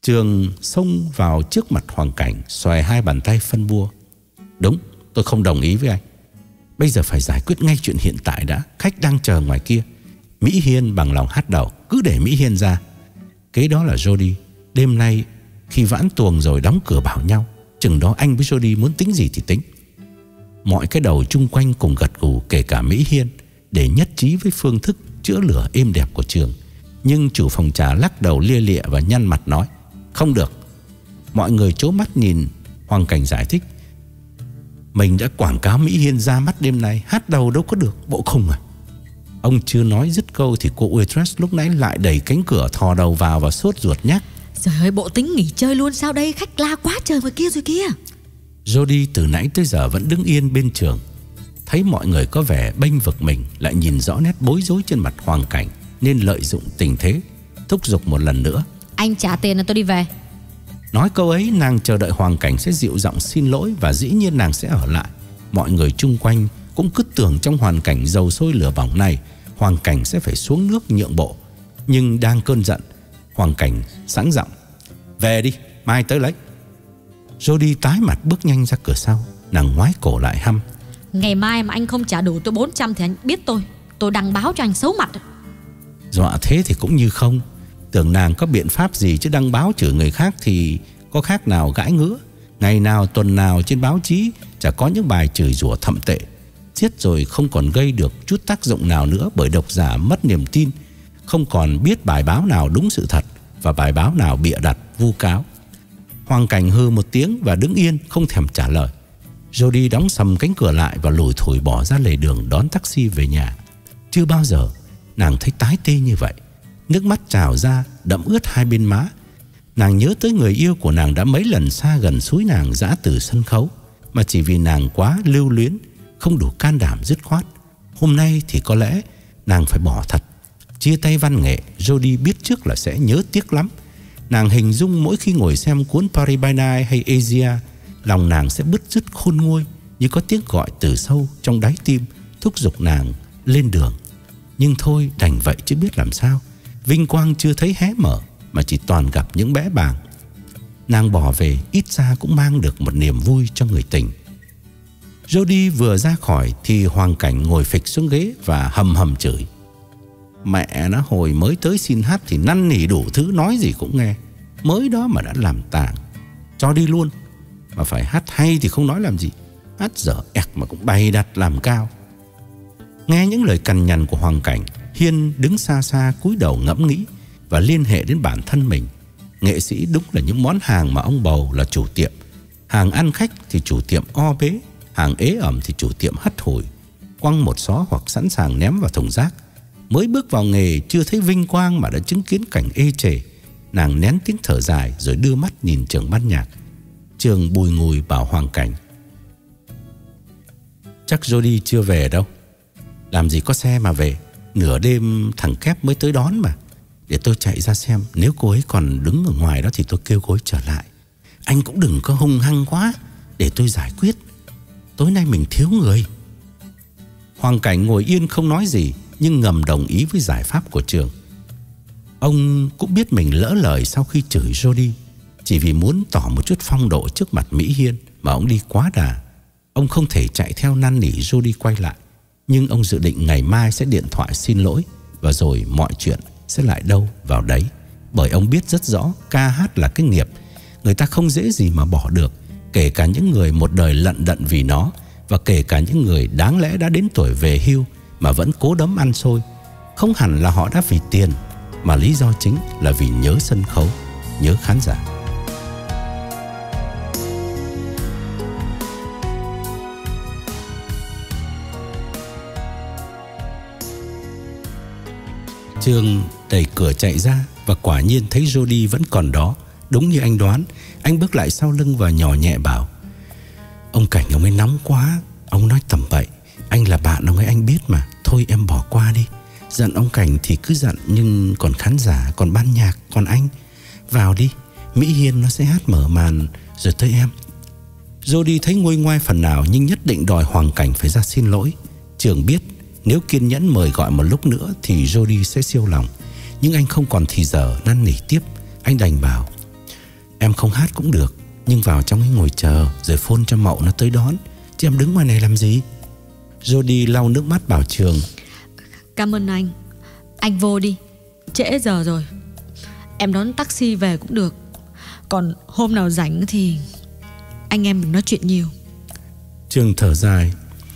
Trường xông vào trước mặt Hoàng Cảnh, xòe hai bàn tay phân bua. Đúng, tôi không đồng ý với anh. Bây giờ phải giải quyết ngay chuyện hiện tại đã. Khách đang chờ ngoài kia. Mỹ Hiên bằng lòng hát đầu. Cứ để Mỹ Hiên ra. Kế đó là Jody. Đêm nay khi vãn tuồng rồi đóng cửa bảo nhau. Chừng đó anh với Jody muốn tính gì thì tính. Mọi cái đầu chung quanh cùng gật gù, kể cả Mỹ Hiên, để nhất trí với phương thức chữa lửa êm đẹp của Trường. Nhưng chủ phòng trà lắc đầu lia lịa và nhăn mặt nói: không được. Mọi người trố mắt nhìn Hoàng Cảnh giải thích: mình đã quảng cáo Mỹ Hiên ra mắt đêm nay, hát đầu đâu có được, bộ khùng à. Ông chưa nói dứt câu thì cô waitress lúc nãy lại đẩy cánh cửa thò đầu vào và sốt ruột nhắc: trời ơi, bộ tính nghỉ chơi luôn sao đây, khách la quá trời ngoài kia rồi kia. Jody từ nãy tới giờ vẫn đứng yên bên Trường. Thấy mọi người có vẻ bênh vực mình, lại nhìn rõ nét bối rối trên mặt Hoàng Cảnh, nên lợi dụng tình thế thúc giục một lần nữa: anh trả tiền là tôi đi về. Nói câu ấy, nàng chờ đợi Hoàng Cảnh sẽ dịu giọng xin lỗi, và dĩ nhiên nàng sẽ ở lại. Mọi người chung quanh cũng cứ tưởng trong hoàn cảnh dầu sôi lửa bỏng này, Hoàng Cảnh sẽ phải xuống nước nhượng bộ. Nhưng đang cơn giận, Hoàng Cảnh sẵn giọng: về đi, mai tới lấy. Jody tái mặt bước nhanh ra cửa sau. Nàng ngoái cổ lại hăm: ngày mai mà anh không trả đủ tôi bốn trăm thì anh biết tôi Tôi đăng báo cho anh xấu mặt. Dọa thế thì cũng như không. Tưởng nàng có biện pháp gì, chứ đăng báo chửi người khác thì có khác nào gãi ngứa. Ngày nào tuần nào trên báo chí chả có những bài chửi rủa thậm tệ. Giết rồi không còn gây được chút tác dụng nào nữa, bởi độc giả mất niềm tin, không còn biết bài báo nào đúng sự thật và bài báo nào bịa đặt vu cáo. Hoàng Cảnh hư một tiếng và đứng yên không thèm trả lời. Jody đóng sầm cánh cửa lại và lủi thủi bỏ ra lề đường đón taxi về nhà. Chưa bao giờ nàng thấy tái tê như vậy. Nước mắt trào ra đẫm ướt hai bên má. Nàng nhớ tới người yêu của nàng đã mấy lần xa gần xúi nàng giã từ sân khấu, mà chỉ vì nàng quá lưu luyến, không đủ can đảm dứt khoát. Hôm nay thì có lẽ nàng phải bỏ thật. Chia tay văn nghệ, Jody biết trước là sẽ nhớ tiếc lắm. Nàng hình dung mỗi khi ngồi xem cuốn Paris by Night hay Asia, lòng nàng sẽ bứt rứt khôn nguôi, như có tiếng gọi từ sâu trong đáy tim thúc giục nàng lên đường. Nhưng thôi, đành vậy chứ biết làm sao. Vinh quang chưa thấy hé mở, mà chỉ toàn gặp những bẽ bàng. Nàng bỏ về ít ra cũng mang được một niềm vui cho người tình. Jody vừa ra khỏi thì Hoàng Cảnh ngồi phịch xuống ghế và hầm hầm chửi: mẹ nó, hồi mới tới xin hát thì năn nỉ đủ thứ, nói gì cũng nghe. Mới đó mà đã làm tàng, cho đi luôn. Mà phải hát hay thì không nói làm gì, hát dở ẹc mà cũng bày đặt làm cao. Nghe những lời cằn nhằn của Hoàng Cảnh, Hiên đứng xa xa cúi đầu ngẫm nghĩ và liên hệ đến bản thân mình. Nghệ sĩ đúng là những món hàng mà ông bầu là chủ tiệm. Hàng ăn khách thì chủ tiệm o bế, hàng ế ẩm thì chủ tiệm hất hủi, quăng một xó hoặc sẵn sàng ném vào thùng rác. Mới bước vào nghề chưa thấy vinh quang mà đã chứng kiến cảnh ê chề. Nàng nén tiếng thở dài rồi đưa mắt nhìn Trường ban nhạc. Trường bùi ngùi bảo Hoàng Cảnh: chắc Jody chưa về đâu. Làm gì có xe mà về, nửa đêm thằng Kép mới tới đón mà. Để tôi chạy ra xem, nếu cô ấy còn đứng ở ngoài đó thì tôi kêu cô ấy trở lại. Anh cũng đừng có hung hăng quá, để tôi giải quyết. Tối nay mình thiếu người. Hoàng Cảnh ngồi yên không nói gì, nhưng ngầm đồng ý với giải pháp của Trường. Ông cũng biết mình lỡ lời sau khi chửi Jody. Chỉ vì muốn tỏ một chút phong độ trước mặt Mỹ Hiên mà ông đi quá đà. Ông không thể chạy theo năn nỉ Jody quay lại. Nhưng ông dự định ngày mai sẽ điện thoại xin lỗi, và rồi mọi chuyện sẽ lại đâu vào đấy. Bởi ông biết rất rõ ca hát là cái nghiệp, người ta không dễ gì mà bỏ được. Kể cả những người một đời lận đận vì nó, và kể cả những người đáng lẽ đã đến tuổi về hưu mà vẫn cố đấm ăn xôi. Không hẳn là họ đã vì tiền, mà lý do chính là vì nhớ sân khấu, nhớ khán giả. Trường đẩy cửa chạy ra và quả nhiên thấy Jody vẫn còn đó. Đúng như anh đoán, anh bước lại sau lưng và nhỏ nhẹ bảo: ông Cảnh ông ấy nóng quá, ông nói tầm bậy. Anh là bạn ông ấy, anh biết mà. Thôi em bỏ qua đi. Giận ông Cảnh thì cứ giận, nhưng còn khán giả, còn ban nhạc, còn anh. Vào đi, Mỹ Hiên nó sẽ hát mở màn rồi tới em. Jody thấy nguôi ngoai phần nào, nhưng nhất định đòi Hoàng Cảnh phải ra xin lỗi. Trường biết nếu kiên nhẫn mời gọi một lúc nữa thì Jody sẽ siêu lòng. Nhưng anh không còn thì giờ năn nỉ tiếp. Anh đành bảo: Em không hát cũng được, nhưng vào trong ấy ngồi chờ rồi phone cho Mậu nó tới đón, chứ em đứng ngoài này làm gì? Jody lau nước mắt bảo Trường. Cảm ơn anh. Anh vô đi, trễ giờ rồi. Em đón taxi về cũng được. Còn hôm nào rảnh thì anh em mình nói chuyện nhiều. Trường thở dài.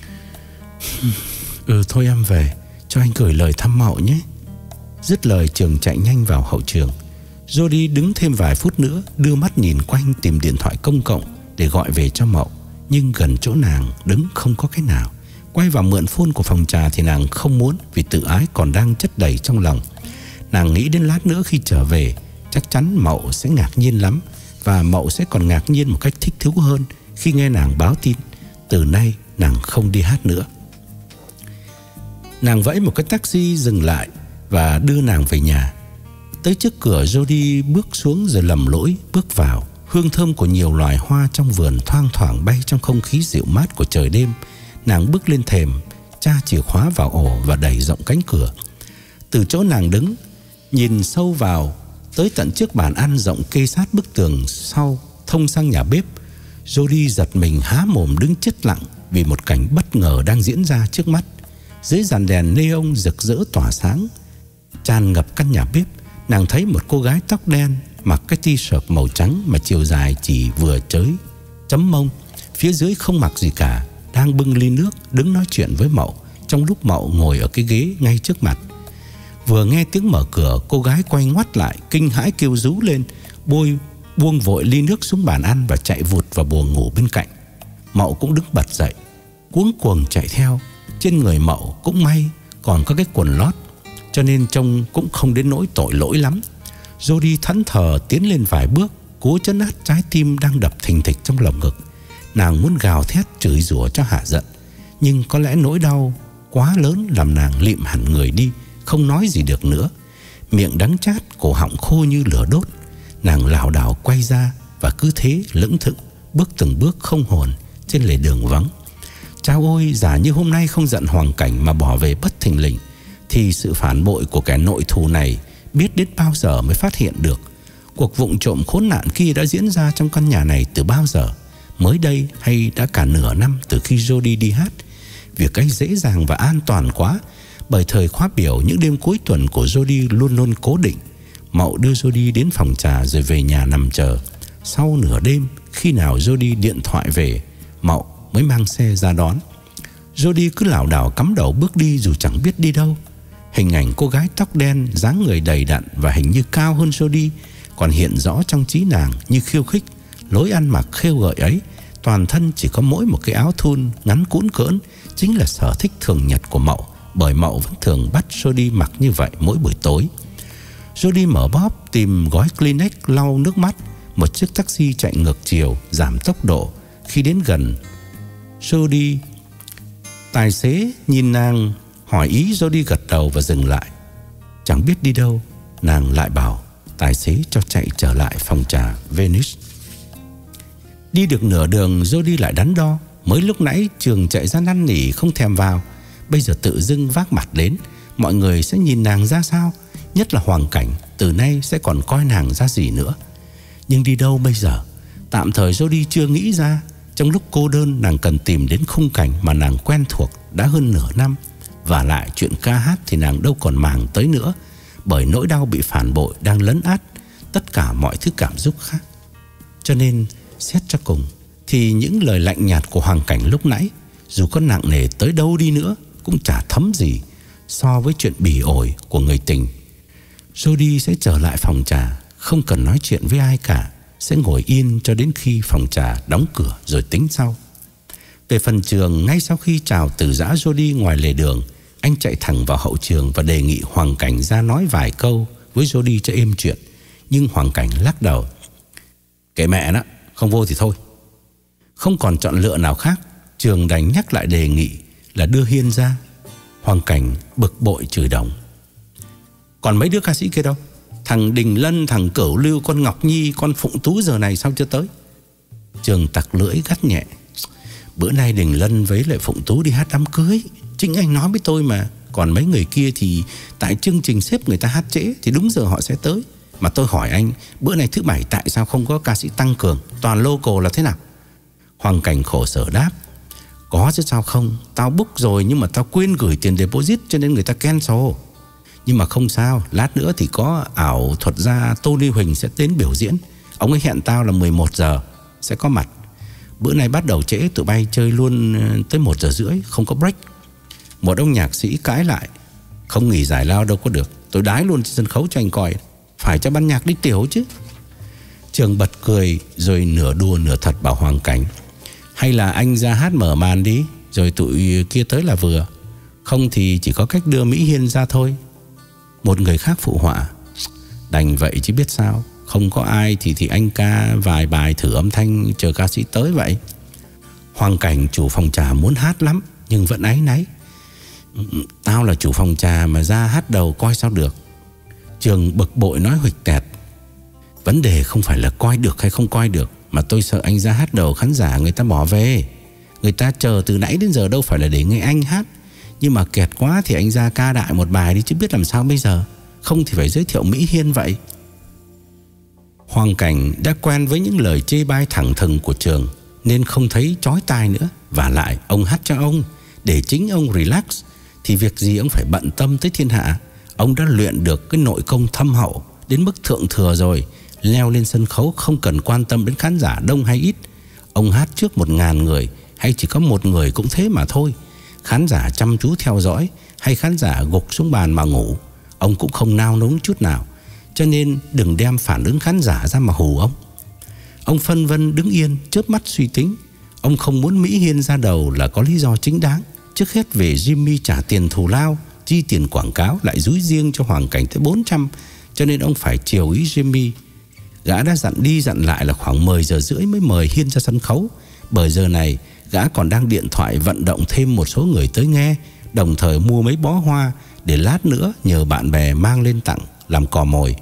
Ừ thôi em về, cho anh gửi lời thăm Mậu nhé. Dứt lời Trường chạy nhanh vào hậu trường. Jody đứng thêm vài phút nữa, đưa mắt nhìn quanh tìm điện thoại công cộng để gọi về cho Mậu, nhưng gần chỗ nàng đứng không có cái nào. Quay vào mượn phone của phòng trà thì nàng không muốn, vì tự ái còn đang chất đầy trong lòng. Nàng nghĩ đến lát nữa khi trở về chắc chắn Mậu sẽ ngạc nhiên lắm, và Mậu sẽ còn ngạc nhiên một cách thích thú hơn khi nghe nàng báo tin từ nay nàng không đi hát nữa. Nàng vẫy một cái taxi dừng lại và đưa nàng về nhà. Tới trước cửa, Jody bước xuống rồi lầm lỗi bước vào. Hương thơm của nhiều loài hoa trong vườn thoang thoảng bay trong không khí dịu mát của trời đêm. Nàng bước lên thềm, tra chìa khóa vào ổ và đẩy rộng cánh cửa. Từ chỗ nàng đứng, nhìn sâu vào tới tận trước bàn ăn rộng kê sát bức tường sau thông sang nhà bếp, Jody giật mình há mồm đứng chết lặng vì một cảnh bất ngờ đang diễn ra trước mắt. Dưới dàn đèn neon rực rỡ tỏa sáng tràn ngập căn nhà bếp, nàng thấy một cô gái tóc đen mặc cái t-shirt màu trắng mà chiều dài chỉ vừa tới chấm mông, phía dưới không mặc gì cả, đang bưng ly nước đứng nói chuyện với Mậu, trong lúc Mậu ngồi ở cái ghế ngay trước mặt. Vừa nghe tiếng mở cửa, cô gái quay ngoắt lại, kinh hãi kêu rú lên, bôi buông vội ly nước xuống bàn ăn và chạy vụt vào buồng ngủ bên cạnh. Mậu cũng đứng bật dậy, cuống cuồng chạy theo. Trên người Mậu cũng may còn có cái quần lót, cho nên trông cũng không đến nỗi tội lỗi lắm. Jody thẫn thờ tiến lên vài bước, cố trấn áp trái tim đang đập thình thịch trong lồng ngực. Nàng muốn gào thét chửi rủa cho hạ giận, nhưng có lẽ nỗi đau quá lớn làm nàng lịm hẳn người đi, không nói gì được nữa. Miệng đắng chát, cổ họng khô như lửa đốt. Nàng lảo đảo quay ra và cứ thế lững thững bước từng bước không hồn trên lề đường vắng. Chao ôi, giả như hôm nay không giận Hoàng Cảnh mà bỏ về bất thình lình, thì sự phản bội của kẻ nội thù này biết đến bao giờ mới phát hiện được. Cuộc vụng trộm khốn nạn kia đã diễn ra trong căn nhà này từ bao giờ? Mới đây hay đã cả nửa năm từ khi Jody đi hát? Việc ấy dễ dàng và an toàn quá, bởi thời khóa biểu những đêm cuối tuần của Jody luôn luôn cố định. Mậu đưa Jody đến phòng trà rồi về nhà nằm chờ. Sau nửa đêm, khi nào Jody điện thoại về, Mậu mới mang xe ra đón. Jody cứ lảo đảo cắm đầu bước đi dù chẳng biết đi đâu. Hình ảnh cô gái tóc đen, dáng người đầy đặn và hình như cao hơn Jody còn hiện rõ trong trí nàng như khiêu khích. Lối ăn mặc khêu gợi ấy, toàn thân chỉ có mỗi một cái áo thun ngắn cũn cỡn, chính là sở thích thường nhật của Mậu, bởi Mậu vẫn thường bắt Jody mặc như vậy mỗi buổi tối. Jody mở bóp tìm gói Kleenex lau nước mắt. Một chiếc taxi chạy ngược chiều giảm tốc độ. Khi đến gần Jody, tài xế nhìn nàng hỏi ý, Jody gật đầu và dừng lại. Chẳng biết đi đâu, nàng lại bảo tài xế cho chạy trở lại phòng trà Venice. Đi được nửa đường, Jody lại đắn đo. Mới lúc nãy Trường chạy ra năn nỉ không thèm vào, bây giờ tự dưng vác mặt đến, mọi người sẽ nhìn nàng ra sao? Nhất là Hoàng Cảnh, từ nay sẽ còn coi nàng ra gì nữa. Nhưng đi đâu bây giờ? Tạm thời Jody chưa nghĩ ra. Trong lúc cô đơn, nàng cần tìm đến khung cảnh mà nàng quen thuộc đã hơn nửa năm. Và lại chuyện ca hát thì nàng đâu còn màng tới nữa, bởi nỗi đau bị phản bội đang lấn át tất cả mọi thứ cảm xúc khác. Cho nên xét cho cùng thì những lời lạnh nhạt của Hoàng Cảnh lúc nãy, dù có nặng nề tới đâu đi nữa, cũng chả thấm gì so với chuyện bỉ ổi của người tình. Jody sẽ trở lại phòng trà, không cần nói chuyện với ai cả, sẽ ngồi yên cho đến khi phòng trà đóng cửa rồi tính sau. Về phần Trường, ngay sau khi chào từ giã Jody ngoài lề đường, anh chạy thẳng vào hậu trường và đề nghị Hoàng Cảnh ra nói vài câu với Jody cho êm chuyện. Nhưng Hoàng Cảnh lắc đầu. Kệ mẹ đó, không vô thì thôi. Không còn chọn lựa nào khác, Trường đành nhắc lại đề nghị là đưa Hiên ra. Hoàng Cảnh bực bội chửi đồng. Còn mấy đứa ca sĩ kia đâu? Thằng Đình Lân, thằng Cửu Lưu, con Ngọc Nhi, con Phụng Tú giờ này sao chưa tới? Trường tặc lưỡi gắt nhẹ. Bữa nay Đình Lân với lại Phụng Tú đi hát đám cưới, chính anh nói với tôi mà. Còn mấy người kia thì tại chương trình xếp người ta hát trễ thì đúng giờ họ sẽ tới. Mà tôi hỏi anh, bữa nay thứ bảy tại sao không có ca sĩ tăng cường, toàn local là thế nào? Hoàng Cảnh khổ sở đáp: có chứ sao không, tao book rồi nhưng mà tao quên gửi tiền deposit cho nên người ta cancel. Nhưng mà không sao, lát nữa thì có ảo thuật gia Tony Huỳnh sẽ đến biểu diễn. Ông ấy hẹn tao là mười một giờ sẽ có mặt. Bữa nay bắt đầu trễ, tụi bay chơi luôn tới một giờ rưỡi, không có break. Một ông nhạc sĩ cãi lại: không nghỉ giải lao đâu có được, tôi đái luôn trên sân khấu cho anh coi, phải cho ban nhạc đi tiểu chứ. Trường bật cười rồi nửa đùa nửa thật bảo Hoàng Cảnh: hay là anh ra hát mở màn đi, rồi tụi kia tới là vừa. Không thì chỉ có cách đưa Mỹ Hiên ra thôi. Một người khác phụ họa: đành vậy chứ biết sao, không có ai thì thì anh ca vài bài thử âm thanh chờ ca sĩ tới vậy. Hoàng Cảnh chủ phòng trà muốn hát lắm nhưng vẫn áy náy: tao là chủ phòng trà mà ra hát đầu coi sao được. Trường bực bội nói huỵch tẹt: vấn đề không phải là coi được hay không coi được, mà tôi sợ anh ra hát đầu khán giả người ta bỏ về. Người ta chờ từ nãy đến giờ đâu phải là để nghe anh hát. Nhưng mà kẹt quá thì anh ra ca đại một bài đi chứ biết làm sao bây giờ. Không thì phải giới thiệu Mỹ Hiên vậy. Hoàng Cảnh đã quen với những lời chê bai thẳng thừng của Trường nên không thấy chói tai nữa. Và lại ông hát cho ông, để chính ông relax thì việc gì ông phải bận tâm tới thiên hạ. Ông đã luyện được cái nội công thâm hậu đến mức thượng thừa rồi. Leo lên sân khấu không cần quan tâm đến khán giả đông hay ít. Ông hát trước một ngàn người hay chỉ có một người cũng thế mà thôi. Khán giả chăm chú theo dõi hay khán giả gục xuống bàn mà ngủ, ông cũng không nao núng chút nào. Cho nên đừng đem phản ứng khán giả ra mà hù ông. Ông phân vân đứng yên, chớp mắt suy tính. Ông không muốn Mỹ Hiên ra đầu là có lý do chính đáng. Trước hết về Jimmy trả tiền thù lao, chi tiền quảng cáo, lại dúi riêng cho Hoàng Cảnh tới bốn trăm. Cho nên ông phải chiều ý Jimmy. Gã đã dặn đi dặn lại là khoảng mười giờ rưỡi mới mời Hiên ra sân khấu. Bởi giờ này gã còn đang điện thoại vận động thêm một số người tới nghe, đồng thời mua mấy bó hoa để lát nữa nhờ bạn bè mang lên tặng làm cò mồi.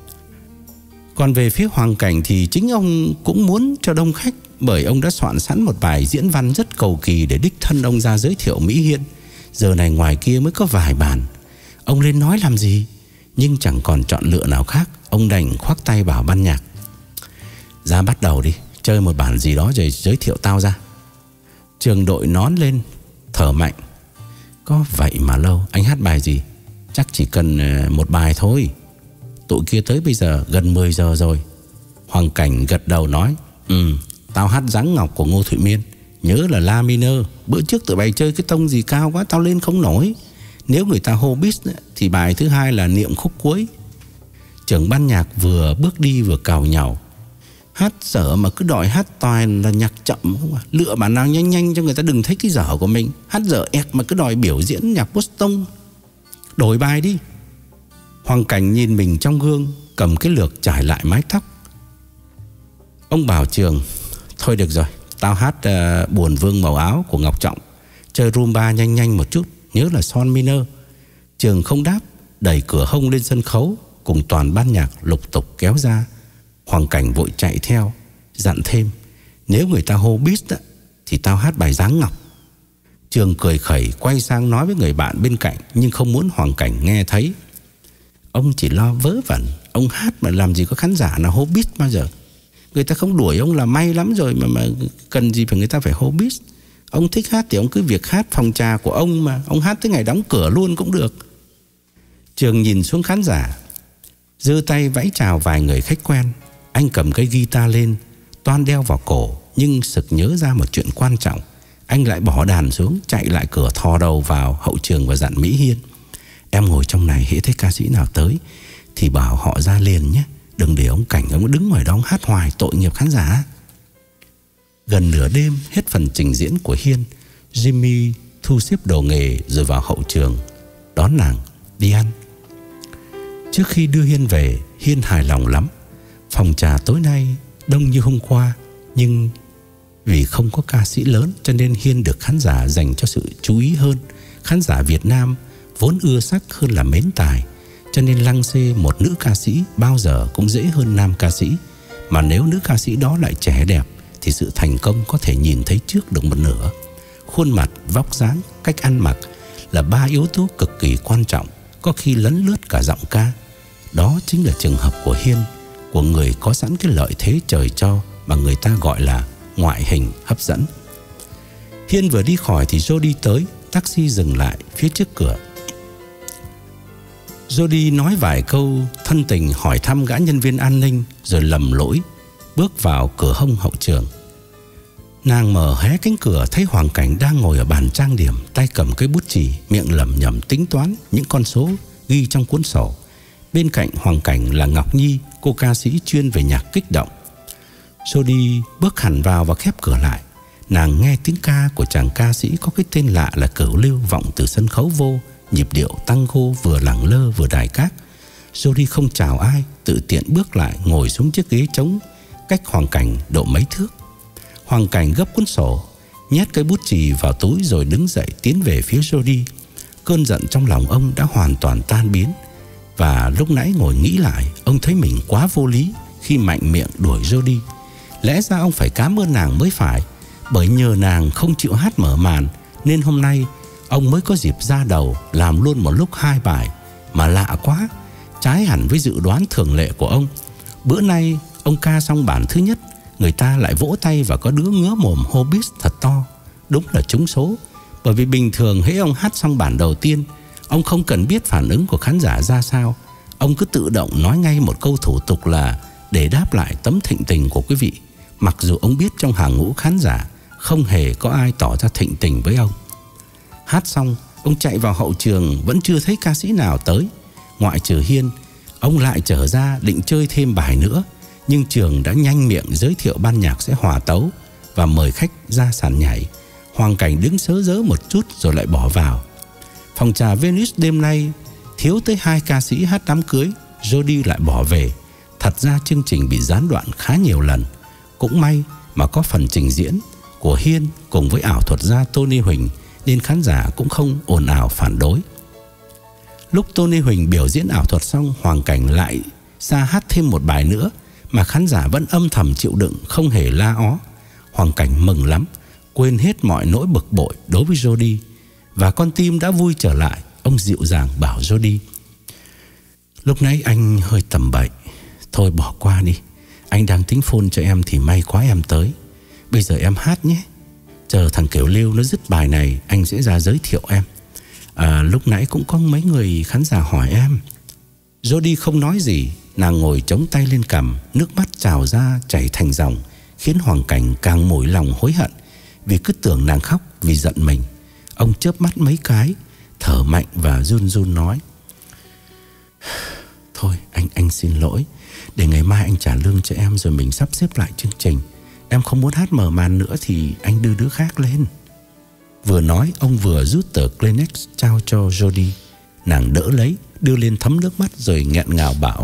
Còn về phía Hoàng Cảnh thì chính ông cũng muốn cho đông khách, bởi ông đã soạn sẵn một bài diễn văn rất cầu kỳ để đích thân ông ra giới thiệu Mỹ Hiên. Giờ này ngoài kia mới có vài bàn, ông lên nói làm gì? Nhưng chẳng còn chọn lựa nào khác, ông đành khoác tay bảo ban nhạc: ra bắt đầu đi, chơi một bản gì đó rồi giới thiệu tao ra. Trường đội nón lên, thở mạnh: có vậy mà lâu, anh hát bài gì? Chắc chỉ cần một bài thôi. Tụi kia tới bây giờ gần mười giờ rồi. Hoàng Cảnh gật đầu nói: Ừ, tao hát Giáng Ngọc của Ngô Thụy Miên. Nhớ là La minor. Bữa trước tụi bay chơi cái tông gì cao quá, tao lên không nổi. Nếu người ta hô bis thì bài thứ hai là Niệm khúc cuối. Trưởng ban nhạc vừa bước đi vừa cào nhàu: hát dở mà cứ đòi hát toàn là nhạc chậm không à? Lựa bản nào nhanh nhanh cho người ta đừng thấy cái dở của mình. Hát dở ẹt mà cứ đòi biểu diễn nhạc Boston. Đổi bài đi. Hoàng Cảnh nhìn mình trong gương, cầm cái lược trải lại mái tóc. Ông bảo Trường: thôi được rồi, tao hát uh, Buồn Vương Màu Áo của Ngọc Trọng. Chơi rumba nhanh nhanh một chút, nhớ là son minor. Trường không đáp, đẩy cửa hông lên sân khấu, cùng toàn ban nhạc lục tục kéo ra. Hoàng Cảnh vội chạy theo, dặn thêm: nếu người ta hô bis đó, thì tao hát bài Giáng Ngọc. Trường cười khẩy quay sang nói với người bạn bên cạnh, nhưng không muốn Hoàng Cảnh nghe thấy. Ông chỉ lo vớ vẩn, ông hát mà làm gì có khán giả nào hô bis bao giờ. Người ta không đuổi ông là may lắm rồi, mà, mà cần gì phải người ta phải hô bis. Ông thích hát thì ông cứ việc hát phòng trà của ông mà. Ông hát tới ngày đóng cửa luôn cũng được. Trường nhìn xuống khán giả, giơ tay vẫy chào vài người khách quen. Anh cầm cây guitar lên, toan đeo vào cổ, nhưng sực nhớ ra một chuyện quan trọng. Anh lại bỏ đàn xuống, chạy lại cửa thò đầu vào hậu trường và dặn Mỹ Hiên: em ngồi trong này, hễ thấy ca sĩ nào tới thì bảo họ ra liền nhé. Đừng để ông Cảnh ông đứng ngoài đó hát hoài, tội nghiệp khán giả. Gần nửa đêm hết phần trình diễn của Hiên, Jimmy thu xếp đồ nghề rồi vào hậu trường đón nàng đi ăn. Trước khi đưa Hiên về, Hiên hài lòng lắm. Phòng trà tối nay đông như hôm qua, nhưng vì không có ca sĩ lớn cho nên Hiên được khán giả dành cho sự chú ý hơn. Khán giả Việt Nam vốn ưa sắc hơn là mến tài, cho nên lăng xê một nữ ca sĩ bao giờ cũng dễ hơn nam ca sĩ. Mà nếu nữ ca sĩ đó lại trẻ đẹp thì sự thành công có thể nhìn thấy trước được một nửa. Khuôn mặt, vóc dáng, cách ăn mặc là ba yếu tố cực kỳ quan trọng, có khi lấn lướt cả giọng ca. Đó chính là trường hợp của Hiên, của người có sẵn cái lợi thế trời cho mà người ta gọi là ngoại hình hấp dẫn. Hiên vừa đi khỏi thì Jody tới. Taxi dừng lại phía trước cửa. Jody nói vài câu thân tình hỏi thăm gã nhân viên an ninh, rồi lầm lỗi bước vào cửa hông hậu trường. Nàng mở hé cánh cửa, thấy Hoàng Cảnh đang ngồi ở bàn trang điểm, tay cầm cái bút chì, miệng lẩm nhẩm tính toán những con số ghi trong cuốn sổ. Bên cạnh Hoàng Cảnh là Ngọc Nhi, cô ca sĩ chuyên về nhạc kích động. Jody bước hẳn vào và khép cửa lại. Nàng nghe tiếng ca của chàng ca sĩ có cái tên lạ là Cửu Lưu vọng từ sân khấu vô, nhịp điệu tango vừa lẳng lơ vừa đài các. Jody không chào ai, tự tiện bước lại ngồi xuống chiếc ghế trống cách Hoàng Cảnh độ mấy thước. Hoàng Cảnh gấp cuốn sổ, nhét cái bút chì vào túi rồi đứng dậy tiến về phía Jody. Cơn giận trong lòng ông đã hoàn toàn tan biến, và lúc nãy ngồi nghĩ lại, ông thấy mình quá vô lý khi mạnh miệng đuổi Jody. Lẽ ra ông phải cảm ơn nàng mới phải, bởi nhờ nàng không chịu hát mở màn nên hôm nay ông mới có dịp ra đầu làm luôn một lúc hai bài. Mà lạ quá, trái hẳn với dự đoán thường lệ của ông. Bữa nay ông ca xong bản thứ nhất, người ta lại vỗ tay và có đứa ngứa mồm hô bis thật to. Đúng là trúng số. Bởi vì bình thường hễ ông hát xong bản đầu tiên, ông không cần biết phản ứng của khán giả ra sao, ông cứ tự động nói ngay một câu thủ tục là để đáp lại tấm thịnh tình của quý vị, mặc dù ông biết trong hàng ngũ khán giả không hề có ai tỏ ra thịnh tình với ông. Hát xong, ông chạy vào hậu trường, vẫn chưa thấy ca sĩ nào tới. Ngoại trừ Hiên, ông lại trở ra định chơi thêm bài nữa, nhưng trường đã nhanh miệng giới thiệu ban nhạc sẽ hòa tấu và mời khách ra sàn nhảy. Hoàng Cảnh đứng sớ rớ một chút rồi lại bỏ vào. Phòng trà Venus đêm nay thiếu tới hai ca sĩ hát đám cưới, Jody lại bỏ về. Thật ra chương trình bị gián đoạn khá nhiều lần. Cũng may mà có phần trình diễn của Hiên cùng với ảo thuật gia Tony Huỳnh, nên khán giả cũng không ồn ào phản đối. Lúc Tony Huỳnh biểu diễn ảo thuật xong, Hoàng Cảnh lại ra hát thêm một bài nữa mà khán giả vẫn âm thầm chịu đựng, không hề la ó. Hoàng Cảnh mừng lắm, quên hết mọi nỗi bực bội đối với Jody, và con tim đã vui trở lại. Ông dịu dàng bảo Jody: lúc nãy anh hơi tầm bậy, thôi bỏ qua đi. Anh đang tính phone cho em thì may quá em tới. Bây giờ em hát nhé. Chờ thằng Kiểu Lưu nó dứt bài này, anh sẽ ra giới thiệu em. À, lúc nãy cũng có mấy người khán giả hỏi em. Jody không nói gì. Nàng ngồi chống tay lên cằm, nước mắt trào ra chảy thành dòng, khiến Hoàng Cảnh càng mủi lòng hối hận, vì cứ tưởng nàng khóc vì giận mình. Ông chớp mắt mấy cái, thở mạnh và run run nói: thôi anh anh xin lỗi, để ngày mai anh trả lương cho em rồi mình sắp xếp lại chương trình. Em không muốn hát mở màn nữa thì anh đưa đứa khác lên. Vừa nói ông vừa rút tờ Kleenex trao cho Jody. Nàng đỡ lấy, đưa lên thấm nước mắt rồi nghẹn ngào bảo: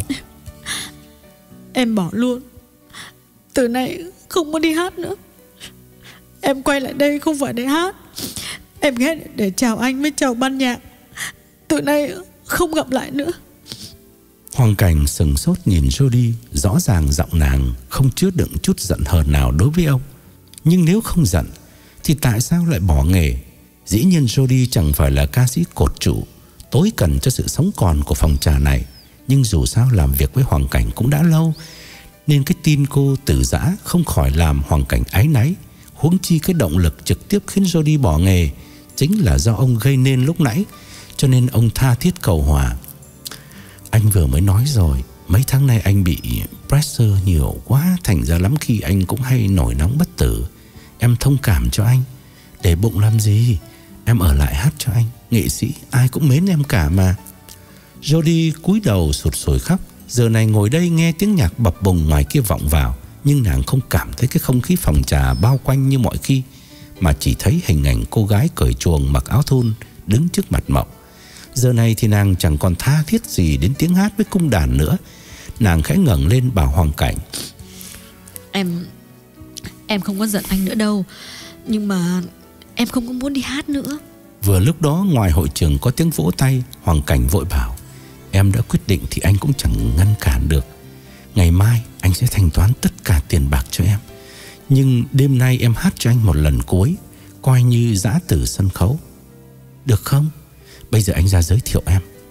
em bỏ luôn. Từ nay không muốn đi hát nữa. Em quay lại đây không phải để hát, em ghé để chào anh với chào ban nhạc. Từ nay không gặp lại nữa. Hoàng Cảnh sừng sốt nhìn Jody. Rõ ràng giọng nàng không chứa đựng chút giận hờn nào đối với ông. Nhưng nếu không giận thì tại sao lại bỏ nghề? Dĩ nhiên Jody chẳng phải là ca sĩ cột trụ tối cần cho sự sống còn của phòng trà này, nhưng dù sao làm việc với Hoàng Cảnh cũng đã lâu, nên cái tin cô từ giã không khỏi làm Hoàng Cảnh áy náy. Huống chi cái động lực trực tiếp khiến Jody bỏ nghề chính là do ông gây nên lúc nãy, cho nên ông tha thiết cầu hòa: anh vừa mới nói rồi, mấy tháng nay anh bị pressure nhiều quá, thành ra lắm khi anh cũng hay nổi nóng bất tử. Em thông cảm cho anh. Để bụng làm gì, em ở lại hát cho anh. Nghệ sĩ ai cũng mến em cả mà. Jody cúi đầu sụt sùi khóc. Giờ này ngồi đây nghe tiếng nhạc bập bùng ngoài kia vọng vào, nhưng nàng không cảm thấy cái không khí phòng trà bao quanh như mọi khi, mà chỉ thấy hình ảnh cô gái cởi chuồng mặc áo thun đứng trước mặt Mộng. Giờ này thì nàng chẳng còn tha thiết gì đến tiếng hát với cung đàn nữa. Nàng khẽ ngẩng lên bảo Hoàng Cảnh: Em Em không có giận anh nữa đâu, nhưng mà em không có muốn đi hát nữa. Vừa lúc đó ngoài hội trường có tiếng vỗ tay. Hoàng Cảnh vội bảo: em đã quyết định thì anh cũng chẳng ngăn cản được. Ngày mai anh sẽ thanh toán tất cả tiền bạc cho em, nhưng đêm nay em hát cho anh một lần cuối, coi như giã từ sân khấu, được không? Bây giờ anh ra giới thiệu em.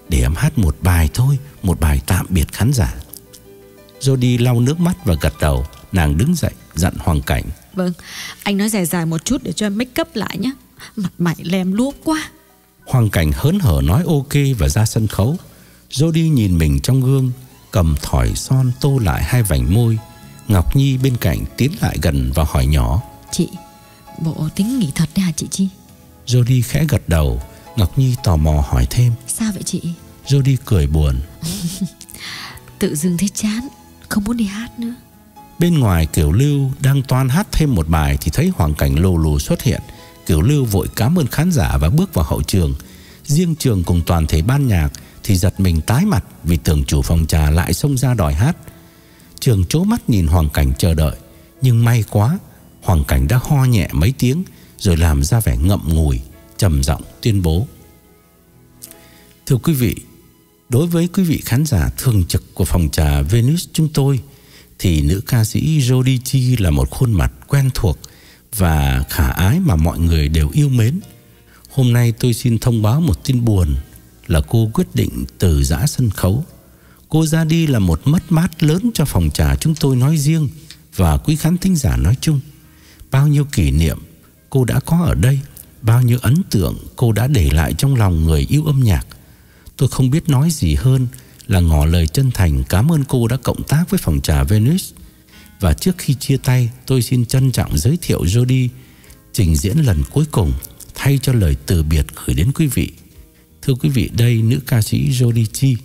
Để em hát một bài thôi, một bài tạm biệt khán giả. Jody lau nước mắt và gật đầu. Nàng đứng dậy dặn Hoàng Cảnh: Vâng, anh nói dài dài một chút để cho em make up lại nhé. Mặt mày lem luốc quá. Hoàng Cảnh hớn hở nói ok và ra sân khấu. Jody nhìn mình trong gương, cầm thỏi son tô lại hai vành môi. Ngọc Nhi bên cạnh tiến lại gần và hỏi nhỏ: Chị, bộ tính nghỉ thật đấy hả chị Chi? Jody khẽ gật đầu. Ngọc Nhi tò mò hỏi thêm: Sao vậy chị? Jody cười buồn: Tự dưng thấy chán, không muốn đi hát nữa. Bên ngoài Kiểu Lưu đang toan hát thêm một bài thì thấy Hoàng Cảnh lù lù xuất hiện. Kiểu Lưu vội cảm ơn khán giả và bước vào hậu trường. Riêng Trường cùng toàn thể ban nhạc thì giật mình tái mặt vì tưởng chủ phòng trà lại xông ra đòi hát. Trường trố mắt nhìn Hoàng Cảnh chờ đợi, nhưng may quá, Hoàng Cảnh đã ho nhẹ mấy tiếng rồi làm ra vẻ ngậm ngùi, trầm giọng tuyên bố: Thưa quý vị, đối với quý vị khán giả thường trực của phòng trà Venus chúng tôi thì nữ ca sĩ Jody Chi là một khuôn mặt quen thuộc và khả ái mà mọi người đều yêu mến. Hôm nay tôi xin thông báo một tin buồn là cô quyết định từ giã sân khấu. Cô ra đi là một mất mát lớn cho phòng trà chúng tôi nói riêng và quý khán thính giả nói chung. Bao nhiêu kỷ niệm cô đã có ở đây, bao nhiêu ấn tượng cô đã để lại trong lòng người yêu âm nhạc. Tôi không biết nói gì hơn là ngỏ lời chân thành cảm ơn cô đã cộng tác với phòng trà Venus. Và trước khi chia tay, tôi xin trân trọng giới thiệu Jody trình diễn lần cuối cùng thay cho lời từ biệt gửi đến quý vị. Thưa quý vị, đây nữ ca sĩ Jody Chi.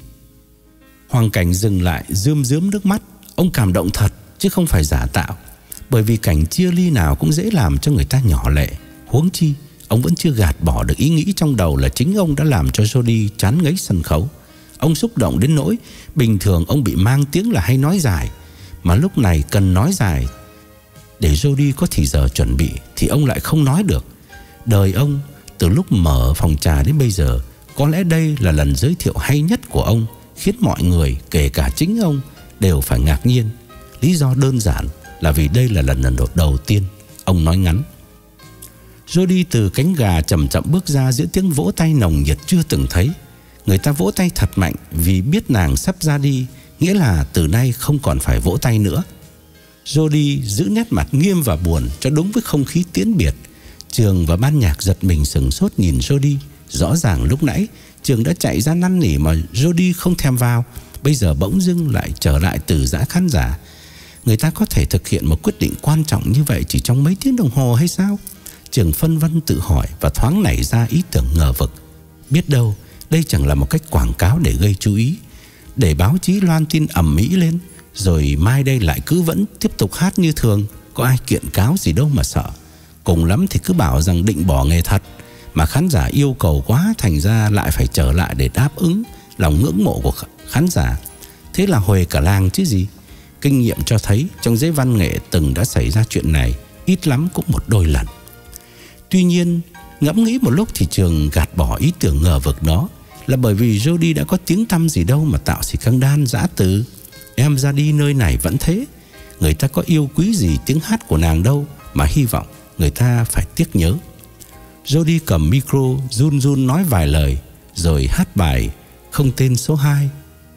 Hoàng Cảnh dừng lại rơm rớm nước mắt. Ông cảm động thật chứ không phải giả tạo, bởi vì cảnh chia ly nào cũng dễ làm cho người ta nhỏ lệ. Huống chi ông vẫn chưa gạt bỏ được ý nghĩ trong đầu là chính ông đã làm cho Jody chán ngấy sân khấu. Ông xúc động đến nỗi bình thường ông bị mang tiếng là hay nói dài, mà lúc này cần nói dài để Jody có thì giờ chuẩn bị thì ông lại không nói được. Đời ông từ lúc mở phòng trà đến bây giờ, có lẽ đây là lần giới thiệu hay nhất của ông, khiến mọi người kể cả chính ông đều phải ngạc nhiên. Lý do đơn giản là vì đây là lần đầu tiên ông nói ngắn. Jody từ cánh gà chậm chậm bước ra giữa tiếng vỗ tay nồng nhiệt chưa từng thấy. Người ta vỗ tay thật mạnh vì biết nàng sắp ra đi, nghĩa là từ nay không còn phải vỗ tay nữa. Jody giữ nét mặt nghiêm và buồn cho đúng với không khí tiễn biệt. Trường và ban nhạc giật mình sửng sốt nhìn Jody. Rõ ràng lúc nãy Trường đã chạy ra năn nỉ mà Jody không thèm vào, bây giờ bỗng dưng lại trở lại từ giã khán giả. Người ta có thể thực hiện một quyết định quan trọng như vậy chỉ trong mấy tiếng đồng hồ hay sao? Trường phân vân tự hỏi và thoáng nảy ra ý tưởng ngờ vực. Biết đâu đây chẳng là một cách quảng cáo để gây chú ý, để báo chí loan tin ầm ĩ lên, rồi mai đây lại cứ vẫn tiếp tục hát như thường. Có ai kiện cáo gì đâu mà sợ. Cùng lắm thì cứ bảo rằng định bỏ nghề thật, mà khán giả yêu cầu quá thành ra lại phải trở lại để đáp ứng lòng ngưỡng mộ của khán giả. Thế là huề cả làng chứ gì. Kinh nghiệm cho thấy trong giới văn nghệ từng đã xảy ra chuyện này, ít lắm cũng một đôi lần. Tuy nhiên ngẫm nghĩ một lúc thì Trường gạt bỏ ý tưởng ngờ vực đó, là bởi vì Jody đã có tiếng tăm gì đâu mà tạo scandal dã từ. Em ra đi nơi này vẫn thế, người ta có yêu quý gì tiếng hát của nàng đâu mà hy vọng người ta phải tiếc nhớ. Jody cầm micro run run nói vài lời rồi hát bài Không Tên số hai.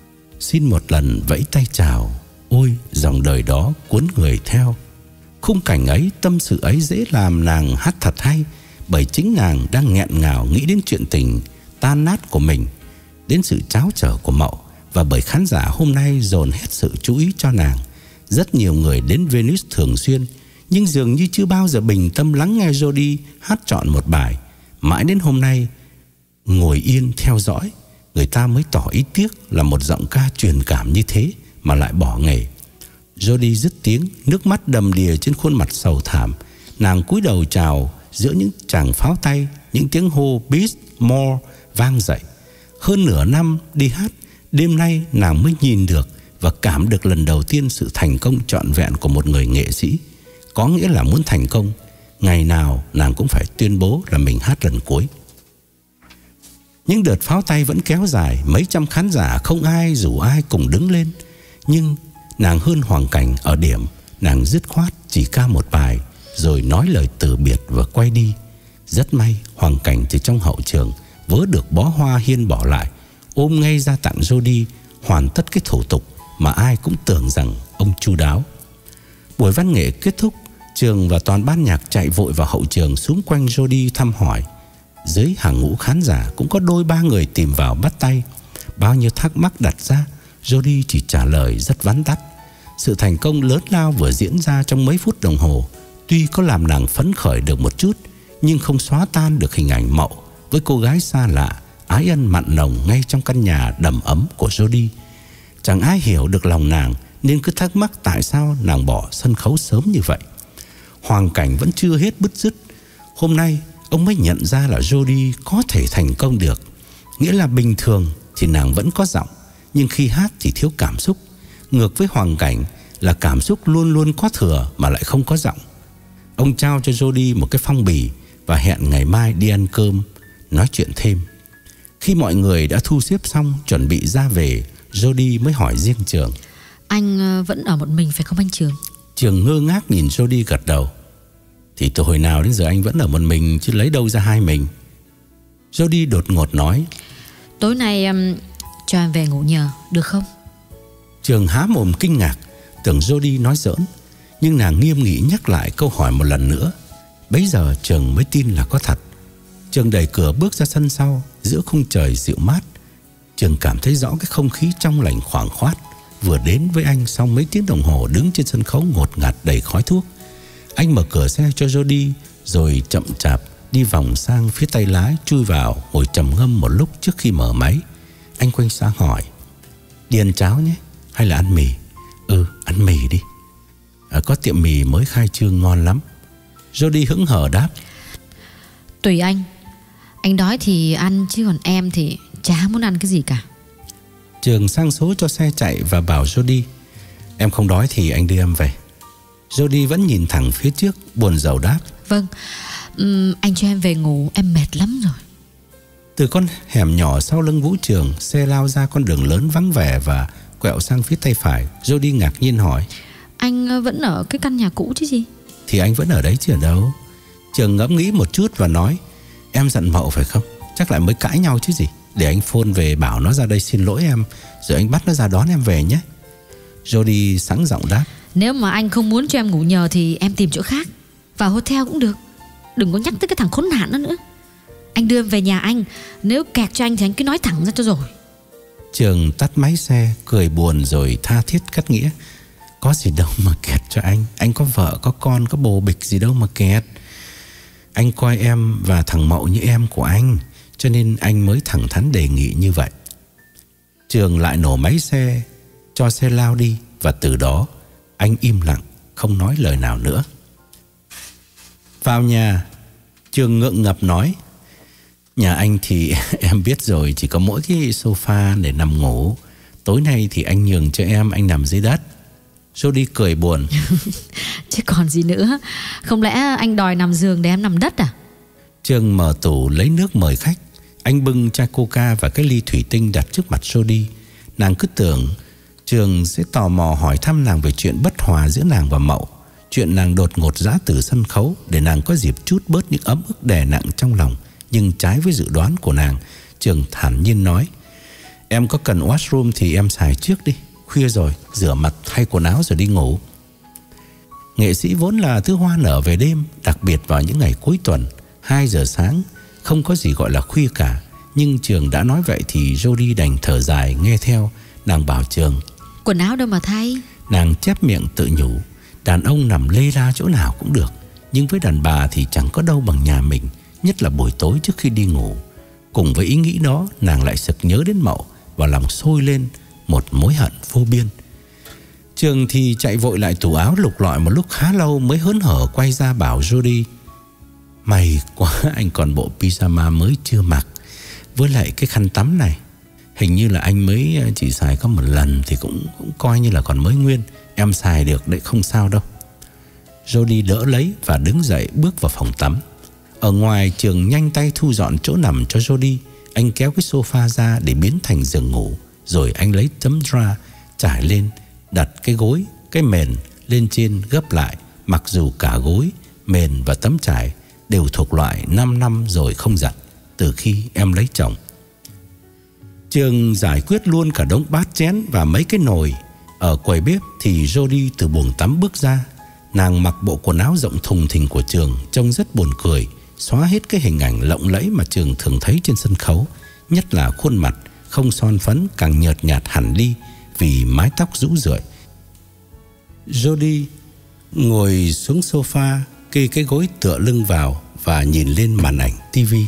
Xin một lần vẫy tay chào, ôi dòng đời đó cuốn người theo. Khung cảnh ấy, tâm sự ấy dễ làm nàng hát thật hay, bởi chính nàng đang nghẹn ngào nghĩ đến chuyện tình tan nát của mình, đến sự tráo trở của Mậu, và bởi khán giả hôm nay dồn hết sự chú ý cho nàng. Rất nhiều người đến Venus thường xuyên, nhưng dường như chưa bao giờ bình tâm lắng nghe Jody hát trọn một bài. Mãi đến hôm nay, ngồi yên theo dõi, người ta mới tỏ ý tiếc là một giọng ca truyền cảm như thế mà lại bỏ nghề. Jody dứt tiếng, nước mắt đầm đìa trên khuôn mặt sầu thảm. Nàng cúi đầu chào giữa những tràng pháo tay, những tiếng hô Beat More vang dậy. Hơn nửa năm đi hát, đêm nay nàng mới nhìn được và cảm được lần đầu tiên sự thành công trọn vẹn của một người nghệ sĩ. Có nghĩa là muốn thành công, ngày nào nàng cũng phải tuyên bố là mình hát lần cuối. Những đợt pháo tay vẫn kéo dài, mấy trăm khán giả không ai rủ ai cùng đứng lên. Nhưng nàng hơn Hoàng Cảnh ở điểm nàng dứt khoát chỉ ca một bài rồi nói lời từ biệt và quay đi. Rất may Hoàng Cảnh từ trong hậu trường vớ được bó hoa Hiên bỏ lại, ôm ngay ra tặng Jody, hoàn tất cái thủ tục mà ai cũng tưởng rằng ông chu đáo. Buổi văn nghệ kết thúc, Trường và toàn ban nhạc chạy vội vào hậu trường xung quanh Jody thăm hỏi. Dưới hàng ngũ khán giả cũng có đôi ba người tìm vào bắt tay. Bao nhiêu thắc mắc đặt ra, Jody chỉ trả lời rất vắn tắt. Sự thành công lớn lao vừa diễn ra trong mấy phút đồng hồ tuy có làm nàng phấn khởi được một chút, nhưng không xóa tan được hình ảnh Mậu với cô gái xa lạ, ái ân mặn nồng ngay trong căn nhà đầm ấm của Jody. Chẳng ai hiểu được lòng nàng nên cứ thắc mắc tại sao nàng bỏ sân khấu sớm như vậy. Hoàng Cảnh vẫn chưa hết bứt rứt. Hôm nay ông mới nhận ra là Jody có thể thành công được. Nghĩa là bình thường thì nàng vẫn có giọng, nhưng khi hát thì thiếu cảm xúc. Ngược với Hoàng Cảnh là cảm xúc luôn luôn có thừa mà lại không có giọng. Ông trao cho Jody một cái phong bì và hẹn ngày mai đi ăn cơm, nói chuyện thêm. Khi mọi người đã thu xếp xong chuẩn bị ra về, Jody mới hỏi riêng Trường: Anh vẫn ở một mình phải không anh Trường? Trường ngơ ngác nhìn Jody gật đầu. Thì từ hồi nào đến giờ anh vẫn ở một mình chứ lấy đâu ra hai mình. Jody đột ngột nói: Tối nay um, cho em về ngủ nhờ, được không? Trường há mồm kinh ngạc, tưởng Jody nói giỡn, nhưng nàng nghiêm nghị nhắc lại câu hỏi một lần nữa. Bấy giờ Trường mới tin là có thật. Trường đẩy cửa bước ra sân sau, giữa khung trời dịu mát. Trường cảm thấy rõ cái không khí trong lành thoảng thoát vừa đến với anh sau mấy tiếng đồng hồ đứng trên sân khấu ngột ngạt đầy khói thuốc. Anh mở cửa xe cho Jody rồi chậm chạp đi vòng sang phía tay lái, chui vào ngồi trầm ngâm một lúc trước khi mở máy. Anh quay sang hỏi: Đi ăn cháo nhé, hay là ăn mì? Ừ, ăn mì đi. À, có tiệm mì mới khai trương ngon lắm. Jody hững hờ đáp: Tùy anh. Anh đói thì ăn, chứ còn em thì chả muốn ăn cái gì cả. Trường sang số cho xe chạy và bảo Jody: Em không đói thì anh đưa em về. Jody vẫn nhìn thẳng phía trước, buồn rầu đáp: Vâng, um, anh cho em về ngủ, em mệt lắm rồi. Từ con hẻm nhỏ sau lưng Vũ Trường, xe lao ra con đường lớn vắng vẻ và quẹo sang phía tay phải. Jody ngạc nhiên hỏi: Anh vẫn ở cái căn nhà cũ chứ gì? Thì anh vẫn ở đấy chứ ở đâu. Trường ngẫm nghĩ một chút và nói: Em giận Mậu phải không? Chắc lại mới cãi nhau chứ gì. Để anh phone về bảo nó ra đây xin lỗi em, rồi anh bắt nó ra đón em về nhé. Jody sẵn giọng đáp: Nếu mà anh không muốn cho em ngủ nhờ thì em tìm chỗ khác, vào hotel cũng được. Đừng có nhắc tới cái thằng khốn nạn đó nữa. Anh đưa em về nhà anh, nếu kẹt cho anh thì anh cứ nói thẳng ra cho rồi. Trường tắt máy xe, cười buồn rồi tha thiết cắt nghĩa: Có gì đâu mà kẹt cho anh. Anh có vợ, có con, có bồ bịch gì đâu mà kẹt. Anh coi em và thằng Mậu như em của anh, cho nên anh mới thẳng thắn đề nghị như vậy. Trường lại nổ máy xe, cho xe lao đi. Và từ đó anh im lặng, không nói lời nào nữa. Vào nhà, Trường ngượng ngập nói: Nhà anh thì em biết rồi, chỉ có mỗi cái sofa để nằm ngủ. Tối nay thì anh nhường cho em, anh nằm dưới đất. Jody cười buồn: Chứ còn gì nữa. Không lẽ anh đòi nằm giường để em nằm đất à? Trường mở tủ lấy nước mời khách. Anh bưng chai coca và cái ly thủy tinh đặt trước mặt Jody. Nàng cứ tưởng Trường sẽ tò mò hỏi thăm nàng về chuyện bất hòa giữa nàng và Mậu, chuyện nàng đột ngột giã từ sân khấu, để nàng có dịp trút bớt những ấm ức đè nặng trong lòng. Nhưng trái với dự đoán của nàng, Trường thản nhiên nói: Em có cần washroom thì em xài trước đi, khuya rồi, rửa mặt thay quần áo rồi đi ngủ. Nghệ sĩ vốn là thứ hoa nở về đêm, đặc biệt vào những ngày cuối tuần. Hai giờ sáng, không có gì gọi là khuya cả. Nhưng Trường đã nói vậy thì Jody đành thở dài nghe theo. Nàng bảo Trường: Quần áo đâu mà thay. Nàng chép miệng tự nhủ: Đàn ông nằm lê la chỗ nào cũng được, nhưng với đàn bà thì chẳng có đâu bằng nhà mình, nhất là buổi tối trước khi đi ngủ. Cùng với ý nghĩ đó, nàng lại sực nhớ đến Mậu và lòng sôi lên một mối hận vô biên. Trường thì chạy vội lại tủ áo lục lọi một lúc khá lâu mới hớn hở quay ra bảo Jody: May quá, anh còn bộ pyjama mới chưa mặc, với lại cái khăn tắm này. Hình như là anh mới chỉ xài có một lần thì cũng, cũng coi như là còn mới nguyên. Em xài được đấy, không sao đâu. Jody đỡ lấy và đứng dậy bước vào phòng tắm. Ở ngoài, Trường nhanh tay thu dọn chỗ nằm cho Jody. Anh kéo cái sofa ra để biến thành giường ngủ. Rồi anh lấy tấm dra trải lên, đặt cái gối, cái mền lên trên gấp lại. Mặc dù cả gối, mền và tấm trải đều thuộc loại năm năm rồi không giặt, từ khi em lấy chồng. Trường giải quyết luôn cả đống bát chén và mấy cái nồi. Ở quầy bếp thì Jody từ buồng tắm bước ra. Nàng mặc bộ quần áo rộng thùng thình của Trường, trông rất buồn cười, xóa hết cái hình ảnh lộng lẫy mà Trường thường thấy trên sân khấu. Nhất là khuôn mặt không son phấn càng nhợt nhạt hẳn đi vì mái tóc rũ rượi. Jody ngồi xuống sofa, kê cái gối tựa lưng vào và nhìn lên màn ảnh tivi.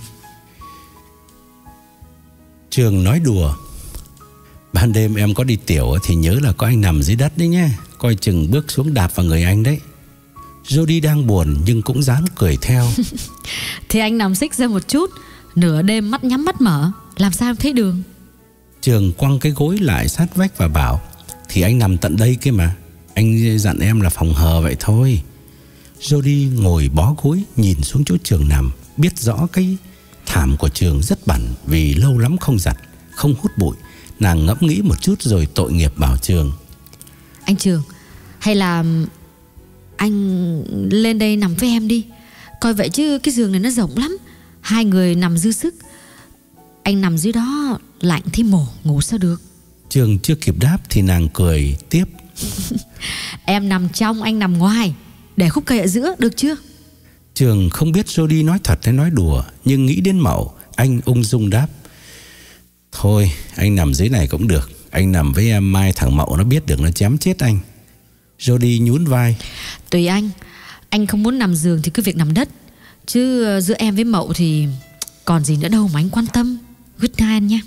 Trường nói đùa: ban đêm em có đi tiểu thì nhớ là có anh nằm dưới đất đấy nhé, coi chừng bước xuống đạp vào người anh đấy. Jody đang buồn nhưng cũng dám cười theo. Thì anh nằm xích ra một chút, nửa đêm mắt nhắm mắt mở, làm sao em thấy đường. Trường quăng cái gối lại sát vách và bảo: thì anh nằm tận đây kia mà, anh dặn em là phòng hờ vậy thôi. Jody ngồi bó gối nhìn xuống chỗ Trường nằm, biết rõ cái thảm của Trường rất bẩn vì lâu lắm không giặt, không hút bụi. Nàng ngẫm nghĩ một chút rồi tội nghiệp bảo Trường: anh Trường, hay là anh lên đây nằm với em đi. Coi vậy chứ cái giường này nó rộng lắm, hai người nằm dư sức. Anh nằm dưới đó lạnh thì mổ, ngủ sao được. Trường chưa kịp đáp thì nàng cười tiếp: em nằm trong, anh nằm ngoài, để khúc cây ở giữa, được chưa? Trường không biết Jody nói thật hay nói đùa, nhưng nghĩ đến Mậu, anh ung dung đáp: thôi anh nằm dưới này cũng được, anh nằm với em, mai thằng Mậu nó biết được nó chém chết anh. Jody nhún vai: tùy anh, anh không muốn nằm giường thì cứ việc nằm đất, chứ giữa em với Mậu thì còn gì nữa đâu mà anh quan tâm. Good night anh nha.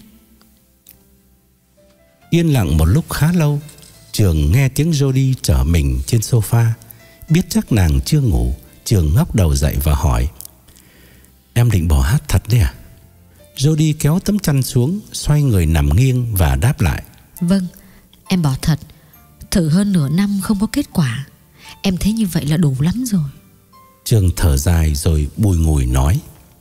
Yên lặng một lúc khá lâu, Trường nghe tiếng Jody trở mình trên sofa. Biết chắc nàng chưa ngủ, Trường ngóc đầu dậy và hỏi: em định bỏ hát thật đấy à? Jody kéo tấm chăn xuống, xoay người nằm nghiêng và đáp lại: vâng, em bỏ thật. Thử hơn nửa năm không có kết quả, em thấy như vậy là đủ lắm rồi. Trường thở dài rồi bùi ngùi nói: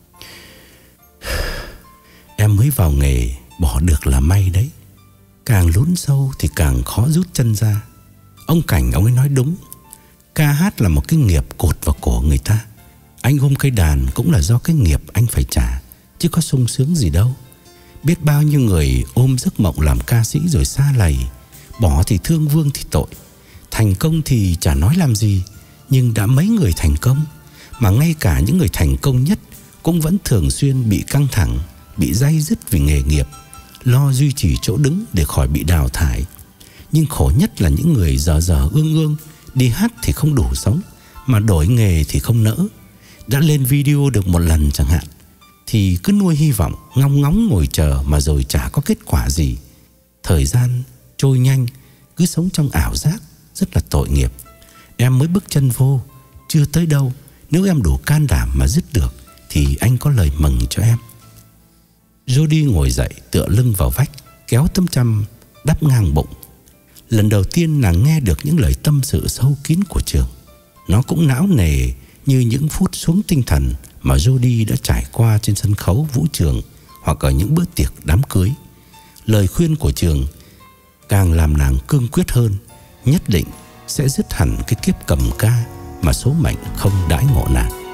em mới vào nghề, bỏ được là may đấy. Càng lún sâu thì càng khó rút chân ra. Ông Cảnh ông ấy nói đúng, ca hát là một cái nghiệp cột vào cổ người ta. Anh ôm cây đàn cũng là do cái nghiệp anh phải trả, chứ có sung sướng gì đâu. Biết bao nhiêu người ôm giấc mộng làm ca sĩ rồi xa lầy, bỏ thì thương vương thì tội, thành công thì chả nói làm gì. Nhưng đã mấy người thành công, mà ngay cả những người thành công nhất cũng vẫn thường xuyên bị căng thẳng, bị day dứt vì nghề nghiệp, lo duy trì chỗ đứng để khỏi bị đào thải. Nhưng khổ nhất là những người giờ giờ ương ương, đi hát thì không đủ sống, mà đổi nghề thì không nỡ. Đã lên video được một lần chẳng hạn, thì cứ nuôi hy vọng, ngóng ngóng ngồi chờ mà rồi chả có kết quả gì. Thời gian trôi nhanh, cứ sống trong ảo giác, rất là tội nghiệp. Em mới bước chân vô, chưa tới đâu. Nếu em đủ can đảm mà dứt được thì anh có lời mừng cho em. Jody ngồi dậy, tựa lưng vào vách, kéo tấm chăn đắp ngang bụng. Lần đầu tiên nàng nghe được những lời tâm sự sâu kín của Trường. Nó cũng não nề như những phút xuống tinh thần mà Jody đã trải qua trên sân khấu vũ trường hoặc ở những bữa tiệc đám cưới. Lời khuyên của Trường càng làm nàng cương quyết hơn, nhất định sẽ dứt hẳn cái kiếp cầm ca mà số mệnh không đãi ngộ nàng.